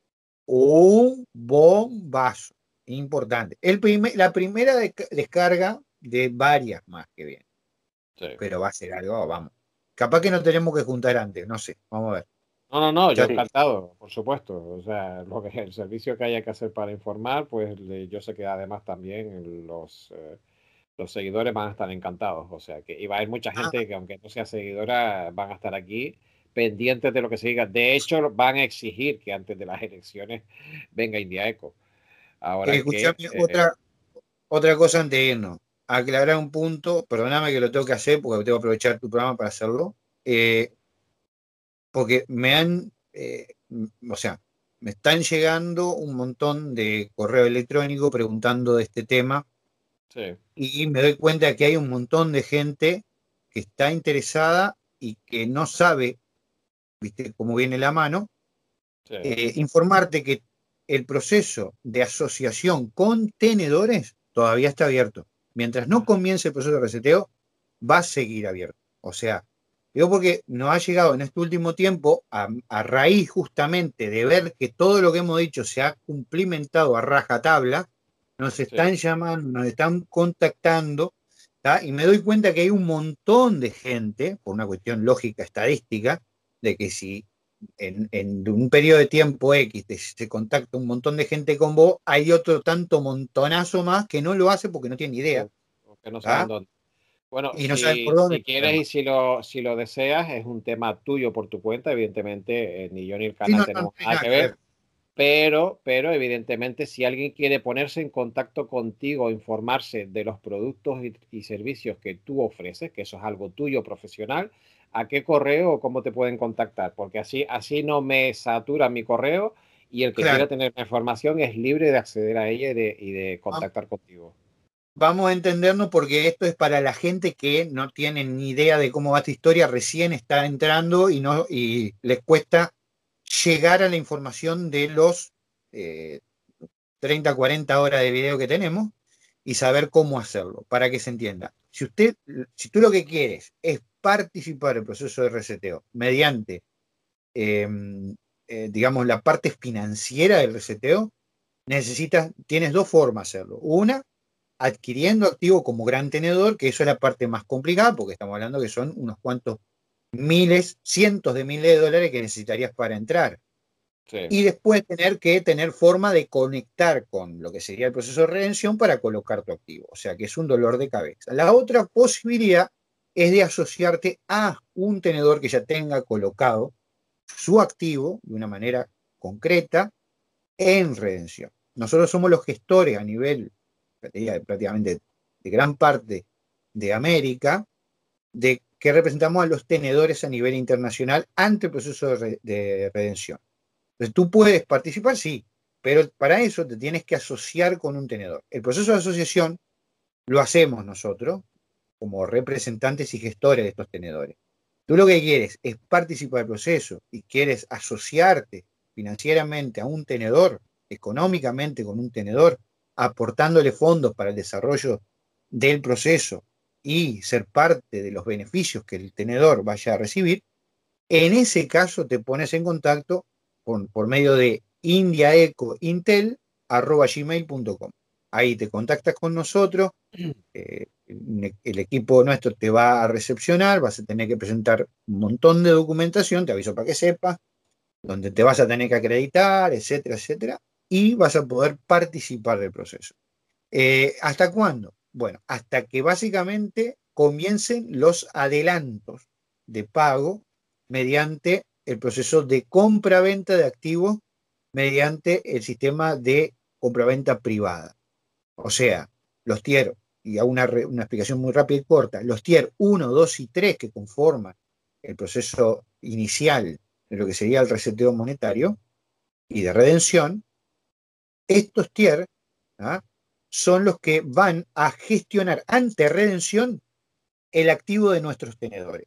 un bombazo importante. El primer, la primera de, descarga de varias más que viene. Sí. Pero va a ser algo, vamos. Capaz que no tenemos que juntar antes, no sé, vamos a ver. No, no, no, yo Ya, encantado, por supuesto. O sea, lo que el servicio que haya que hacer para informar, pues le- yo sé que además también los, eh, los seguidores van a estar encantados. O sea, que y va a haber mucha ah, gente que aunque no sea seguidora, van a estar aquí pendientes de lo que se diga. De hecho, van a exigir que antes de las elecciones venga India Eco. Ahora que, escuchame eh, otra, otra cosa antes de irnos. Aclarar un punto, perdóname que lo tengo que hacer porque tengo que aprovechar tu programa para hacerlo. Eh, porque me han, eh, o sea, me están llegando un montón de correo electrónico preguntando de este tema sí, y me doy cuenta que hay un montón de gente que está interesada y que no sabe, viste, cómo viene la mano. sí, Eh, informarte que el proceso de asociación con tenedores todavía está abierto. Mientras no comience el proceso de reseteo, va a seguir abierto. O sea, digo porque nos ha llegado en este último tiempo, a, a raíz justamente de ver que todo lo que hemos dicho se ha cumplimentado a rajatabla, nos sí. están llamando, nos están contactando, ¿tá? Y me doy cuenta que hay un montón de gente, por una cuestión lógica estadística, de que si en, en un periodo de tiempo X te, se contacta un montón de gente con vos, hay otro tanto montonazo más que no lo hace porque no tiene idea, O, o que no saben ¿tá? dónde. Bueno, Y no saben si, por dónde. si quieres y si lo, si lo deseas, es un tema tuyo por tu cuenta. Evidentemente, eh, ni yo ni el Sí, canal no, no, no tenemos hay nada nada que que ver, ver. pero, pero evidentemente, si alguien quiere ponerse en contacto contigo, informarse de los productos y, y servicios que tú ofreces, que eso es algo tuyo profesional, ¿a qué correo o cómo te pueden contactar? Porque así, así no me satura mi correo y el que quiera Claro, tener la información es libre de acceder a ella y de, y de vam- contactar contigo. vamos a entendernos porque esto es para la gente que no tiene ni idea de cómo va esta historia, recién está entrando y, no, y les cuesta llegar a la información de los eh, treinta, cuarenta horas de video que tenemos y saber cómo hacerlo, para que se entienda. Si usted, si tú lo que quieres es participar en el proceso de reseteo mediante, eh, eh, digamos, la parte financiera del reseteo, necesitas, tienes dos formas de hacerlo. Una, adquiriendo activo como gran tenedor, que eso es la parte más complicada, porque estamos hablando que son unos cuantos miles, cientos de miles de dólares que necesitarías para entrar. Sí. Y después tener que tener forma de conectar con lo que sería el proceso de redención para colocar tu activo. O sea que es un dolor de cabeza. La otra posibilidad es de asociarte a un tenedor que ya tenga colocado su activo de una manera concreta en redención. Nosotros somos los gestores a nivel prácticamente de gran parte de América, de que representamos a los tenedores a nivel internacional ante el proceso de, re, de redención. Entonces tú puedes participar, sí, pero para eso te tienes que asociar con un tenedor. El proceso de asociación lo hacemos nosotros como representantes y gestores de estos tenedores. Tú lo que quieres es participar del proceso y quieres asociarte financieramente a un tenedor, económicamente con un tenedor, aportándole fondos para el desarrollo del proceso y ser parte de los beneficios que el tenedor vaya a recibir. En ese caso te pones en contacto con, por medio de indiaecointel arroba gmail punto com. Ahí te contactas con nosotros, eh, un, el equipo nuestro te va a recepcionar, vas a tener que presentar un montón de documentación, te aviso para que sepas, donde te vas a tener que acreditar, etcétera, etcétera, y vas a poder participar del proceso. Eh, ¿Hasta cuándo? Bueno, hasta que básicamente comiencen los adelantos de pago mediante el proceso de compra-venta de activos mediante el sistema de compra-venta privada. O sea, los tier, y hago una, una explicación muy rápida y corta, los tier uno, dos y tres que conforman el proceso inicial de lo que sería el reseteo monetario y de redención, estos tier, ¿ah?, son los que van a gestionar ante redención el activo de nuestros tenedores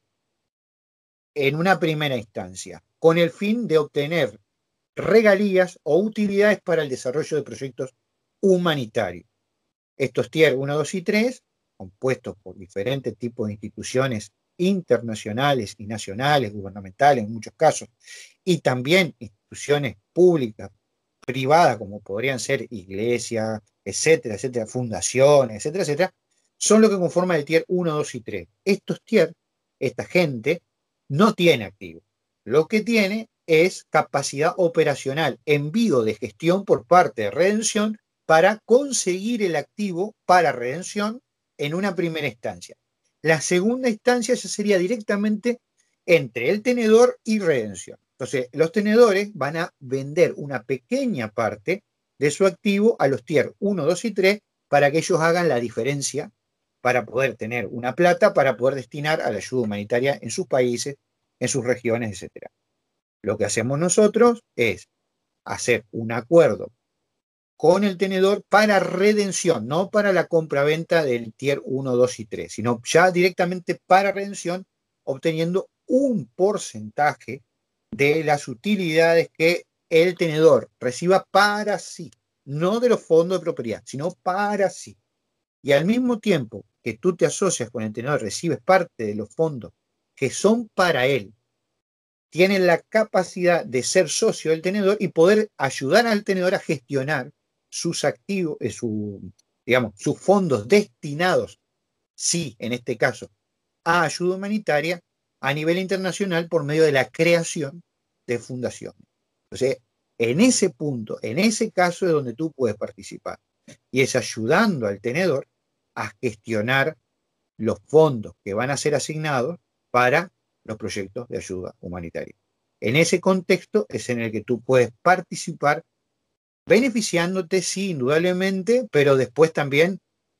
en una primera instancia, con el fin de obtener regalías o utilidades para el desarrollo de proyectos humanitarios. Estos tier uno, dos y tres, compuestos por diferentes tipos de instituciones internacionales y nacionales, gubernamentales en muchos casos, y también instituciones públicas, privadas, como podrían ser iglesias, etcétera, etcétera, fundaciones, etcétera, etcétera, son lo que conforman el tier uno, dos y tres. Estos tier, esta gente, no tiene activos. Lo que tiene es capacidad operacional, envío de gestión por parte de redención para conseguir el activo para redención en una primera instancia. La segunda instancia ya sería directamente entre el tenedor y redención. Entonces, los tenedores van a vender una pequeña parte de su activo a los tier uno, dos y tres para que ellos hagan la diferencia para poder tener una plata para poder destinar a la ayuda humanitaria en sus países, en sus regiones, etcétera. Lo que hacemos nosotros es hacer un acuerdo con el tenedor para redención, no para la compra-venta del tier uno, dos y tres, sino ya directamente para redención, obteniendo un porcentaje de las utilidades que el tenedor reciba para sí, no de los fondos de propiedad, sino para sí. Y al mismo tiempo que tú te asocias con el tenedor, recibes parte de los fondos que son para él, tienes la capacidad de ser socio del tenedor y poder ayudar al tenedor a gestionar sus activos, eh, su, digamos, sus fondos destinados, sí, en este caso, a ayuda humanitaria a nivel internacional por medio de la creación de fundaciones. Entonces, en ese punto, en ese caso es donde tú puedes participar, y es ayudando al tenedor a gestionar los fondos que van a ser asignados para los proyectos de ayuda humanitaria. En ese contexto es en el que tú puedes participar beneficiándote, sí, indudablemente, pero después también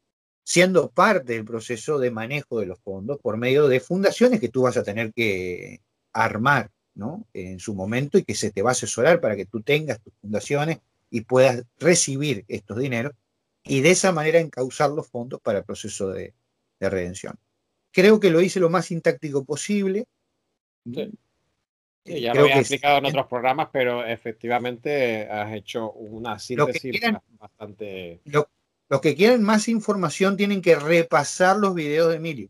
siendo parte del proceso de manejo de los fondos por medio de fundaciones que tú vas a tener que armar, ¿no?, en su momento, y que se te va a asesorar para que tú tengas tus fundaciones y puedas recibir estos dineros y de esa manera encauzar los fondos para el proceso de, de redención. Creo que lo hice lo más sintáctico posible. Sí. Sí, ya Creo lo habías que explicado en es, otros programas, pero efectivamente has hecho una síntesis quieran, bastante... Lo, los que quieren más información tienen que repasar los videos de Emilio.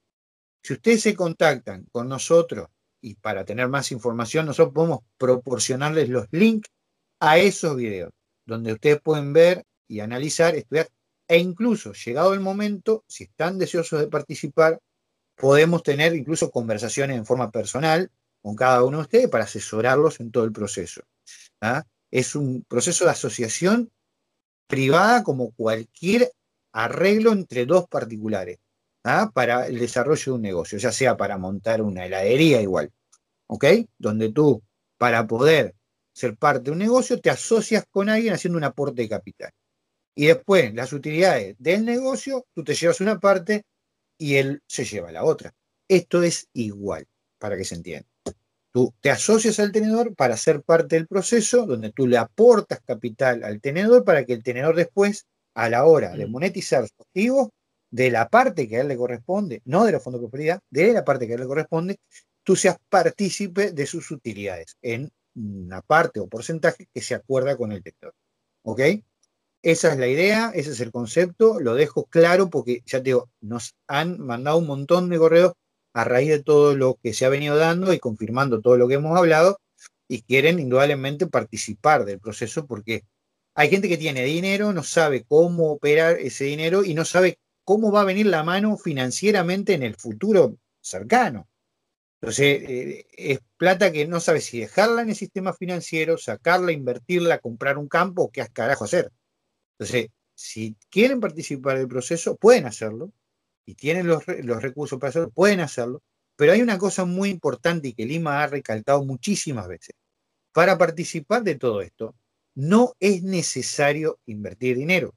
Si ustedes se contactan con nosotros y para tener más información, nosotros podemos proporcionarles los links a esos videos, donde ustedes pueden ver y analizar, estudiar, e incluso, llegado el momento, si están deseosos de participar, podemos tener incluso conversaciones en forma personal con cada uno de ustedes para asesorarlos en todo el proceso. ¿Ah? Es un proceso de asociación privada como cualquier arreglo entre dos particulares, ¿ah?, para el desarrollo de un negocio, ya sea para montar una heladería igual, ¿ok? Donde tú, para poder ser parte de un negocio, te asocias con alguien haciendo un aporte de capital. Y después, las utilidades del negocio, tú te llevas una parte y él se lleva la otra. Esto es igual, para que se entienda. Tú te asocias al tenedor para ser parte del proceso, donde tú le aportas capital al tenedor para que el tenedor después, a la hora de monetizar su activo, de la parte que a él le corresponde, no de los fondos de prosperidad, de la parte que a él le corresponde, tú seas partícipe de sus utilidades en una parte o porcentaje que se acuerda con el tenedor. ¿Ok? Esa es la idea, ese es el concepto, lo dejo claro porque ya te digo, nos han mandado un montón de correos a raíz de todo lo que se ha venido dando y confirmando todo lo que hemos hablado, y quieren indudablemente participar del proceso porque hay gente que tiene dinero, no sabe cómo operar ese dinero y no sabe cómo va a venir la mano financieramente en el futuro cercano. Entonces, eh, es plata que no sabes si dejarla en el sistema financiero, sacarla, invertirla, comprar un campo o qué carajo hacer. Entonces, si quieren participar del proceso, pueden hacerlo, y tienen los, los recursos para hacerlo, pueden hacerlo, pero hay una cosa muy importante y que Lima ha recalcado muchísimas veces. Para participar de todo esto, no es necesario invertir dinero.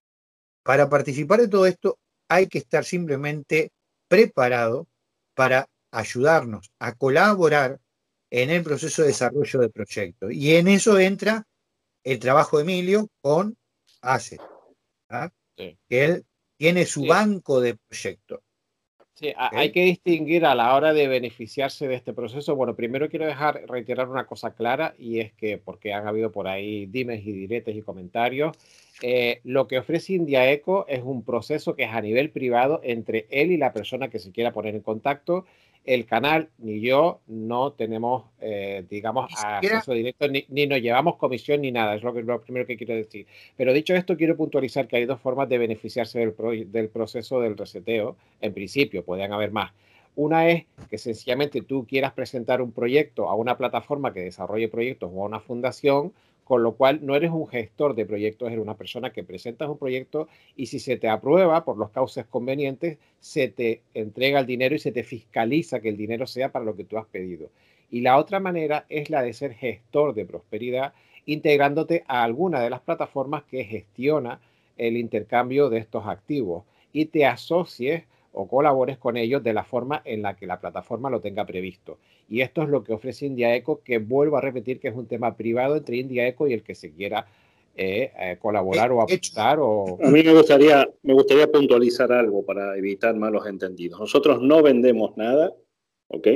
Para participar de todo esto, hay que estar simplemente preparado para ayudarnos a colaborar en el proceso de desarrollo del proyecto. Y en eso entra el trabajo de Emilio con ACE, ¿ah? Sí. Que él tiene su Sí. banco de proyectos. Sí, hay que distinguir a la hora de beneficiarse de este proceso. Bueno, primero quiero dejar, reiterar una cosa clara, y es que, porque han habido por ahí dimes y diretes y comentarios, eh, lo que ofrece IndiaEco es un proceso que es a nivel privado entre él y la persona que se quiera poner en contacto. El canal ni yo no tenemos, eh, digamos, Ni siquiera, acceso directo, ni, ni nos llevamos comisión ni nada, es lo, que, lo primero que quiero decir. Pero dicho esto, quiero puntualizar que hay dos formas de beneficiarse del, pro, del proceso del reseteo. En principio, podrían haber más. Una es que sencillamente tú quieras presentar un proyecto a una plataforma que desarrolle proyectos o a una fundación, con lo cual no eres un gestor de proyectos, eres una persona que presentas un proyecto y si se te aprueba por los cauces convenientes, se te entrega el dinero y se te fiscaliza que el dinero sea para lo que tú has pedido. Y la otra manera es la de ser gestor de prosperidad, integrándote a alguna de las plataformas que gestiona el intercambio de estos activos y te asocies o colabores con ellos de la forma en la que la plataforma lo tenga previsto. Y esto es lo que ofrece IndiaEco, que vuelvo a repetir que es un tema privado entre IndiaEco y el que se quiera eh, eh, colaborar o aportar. O... A mí me gustaría, me gustaría puntualizar algo para evitar malos entendidos. Nosotros no vendemos nada, ¿ok?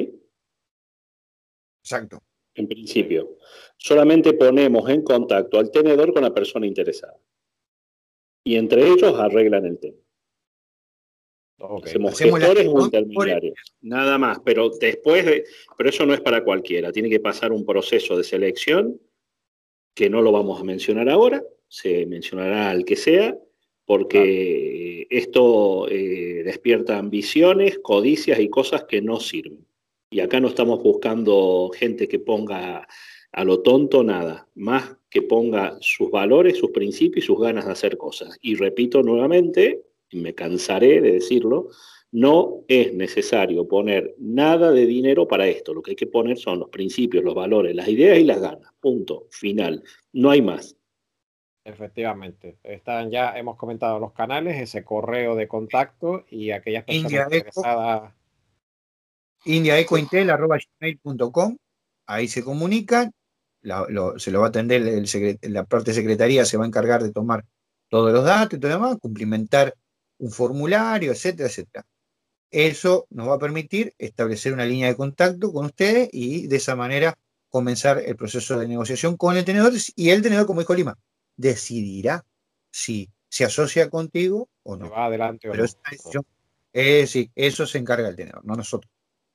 exacto. En principio. Solamente ponemos en contacto al tenedor con la persona interesada. Y entre ellos arreglan el tema. Okay. Hacemos, Hacemos gestores o intermediarios, nada más, pero después de, pero eso no es para cualquiera, tiene que pasar un proceso de selección que no lo vamos a mencionar ahora, se mencionará al que sea, porque claro, esto eh, despierta ambiciones, codicias y cosas que no sirven. Y acá no estamos buscando gente que ponga a lo tonto nada, más que ponga sus valores, sus principios y sus ganas de hacer cosas. Y repito nuevamente, me cansaré de decirlo, no es necesario poner nada de dinero para esto. Lo que hay que poner son los principios, los valores, las ideas y las ganas. Punto. Final. No hay más. Efectivamente. Están ya, hemos comentado los canales, ese correo de contacto y aquellas personas India interesadas. indiaecointel arroba gmail punto com, ahí se comunican, la, lo, se lo va a atender el secret, la parte de secretaría, se va a encargar de tomar todos los datos y todo lo demás, cumplimentar un formulario, etcétera, etcétera. Eso nos va a permitir establecer una línea de contacto con ustedes y de esa manera comenzar el proceso de negociación con el tenedor, y el tenedor, como dijo Lima, decidirá si se asocia contigo o no. Si va adelante o Pero no. esa decisión, eh, sí, eso se encarga el tenedor, no nosotros.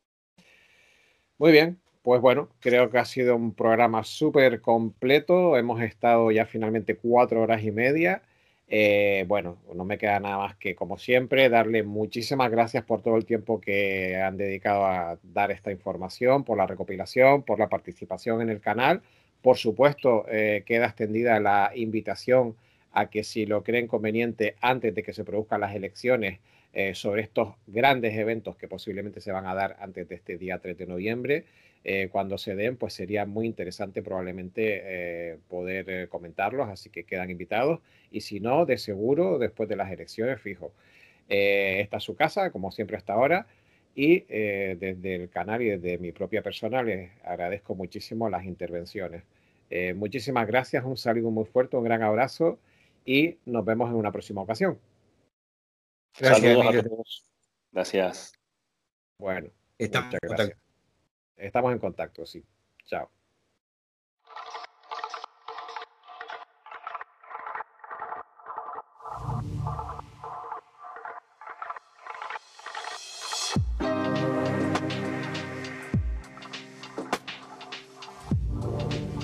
Muy bien, pues bueno, creo que ha sido un programa súper completo. Hemos estado ya finalmente cuatro horas y media. Eh, bueno, no me queda nada más que, como siempre, darle muchísimas gracias por todo el tiempo que han dedicado a dar esta información, por la recopilación, por la participación en el canal. Por supuesto, eh, queda extendida la invitación a que, si lo creen conveniente, antes de que se produzcan las elecciones, Eh, sobre estos grandes eventos que posiblemente se van a dar antes de este día tres de noviembre. Eh, cuando se den, pues sería muy interesante probablemente eh, poder eh, comentarlos, así que quedan invitados. Y si no, de seguro, después de las elecciones, fijo. Eh, esta es su casa, como siempre hasta ahora. Y eh, desde el canal y desde mi propia persona les agradezco muchísimo las intervenciones. Eh, muchísimas gracias, un saludo muy fuerte, un gran abrazo y nos vemos en una próxima ocasión. Gracias, saludos Emilio. A todos. Gracias. Bueno, Estamos muchas gracias. Estamos en contacto, sí. Chao.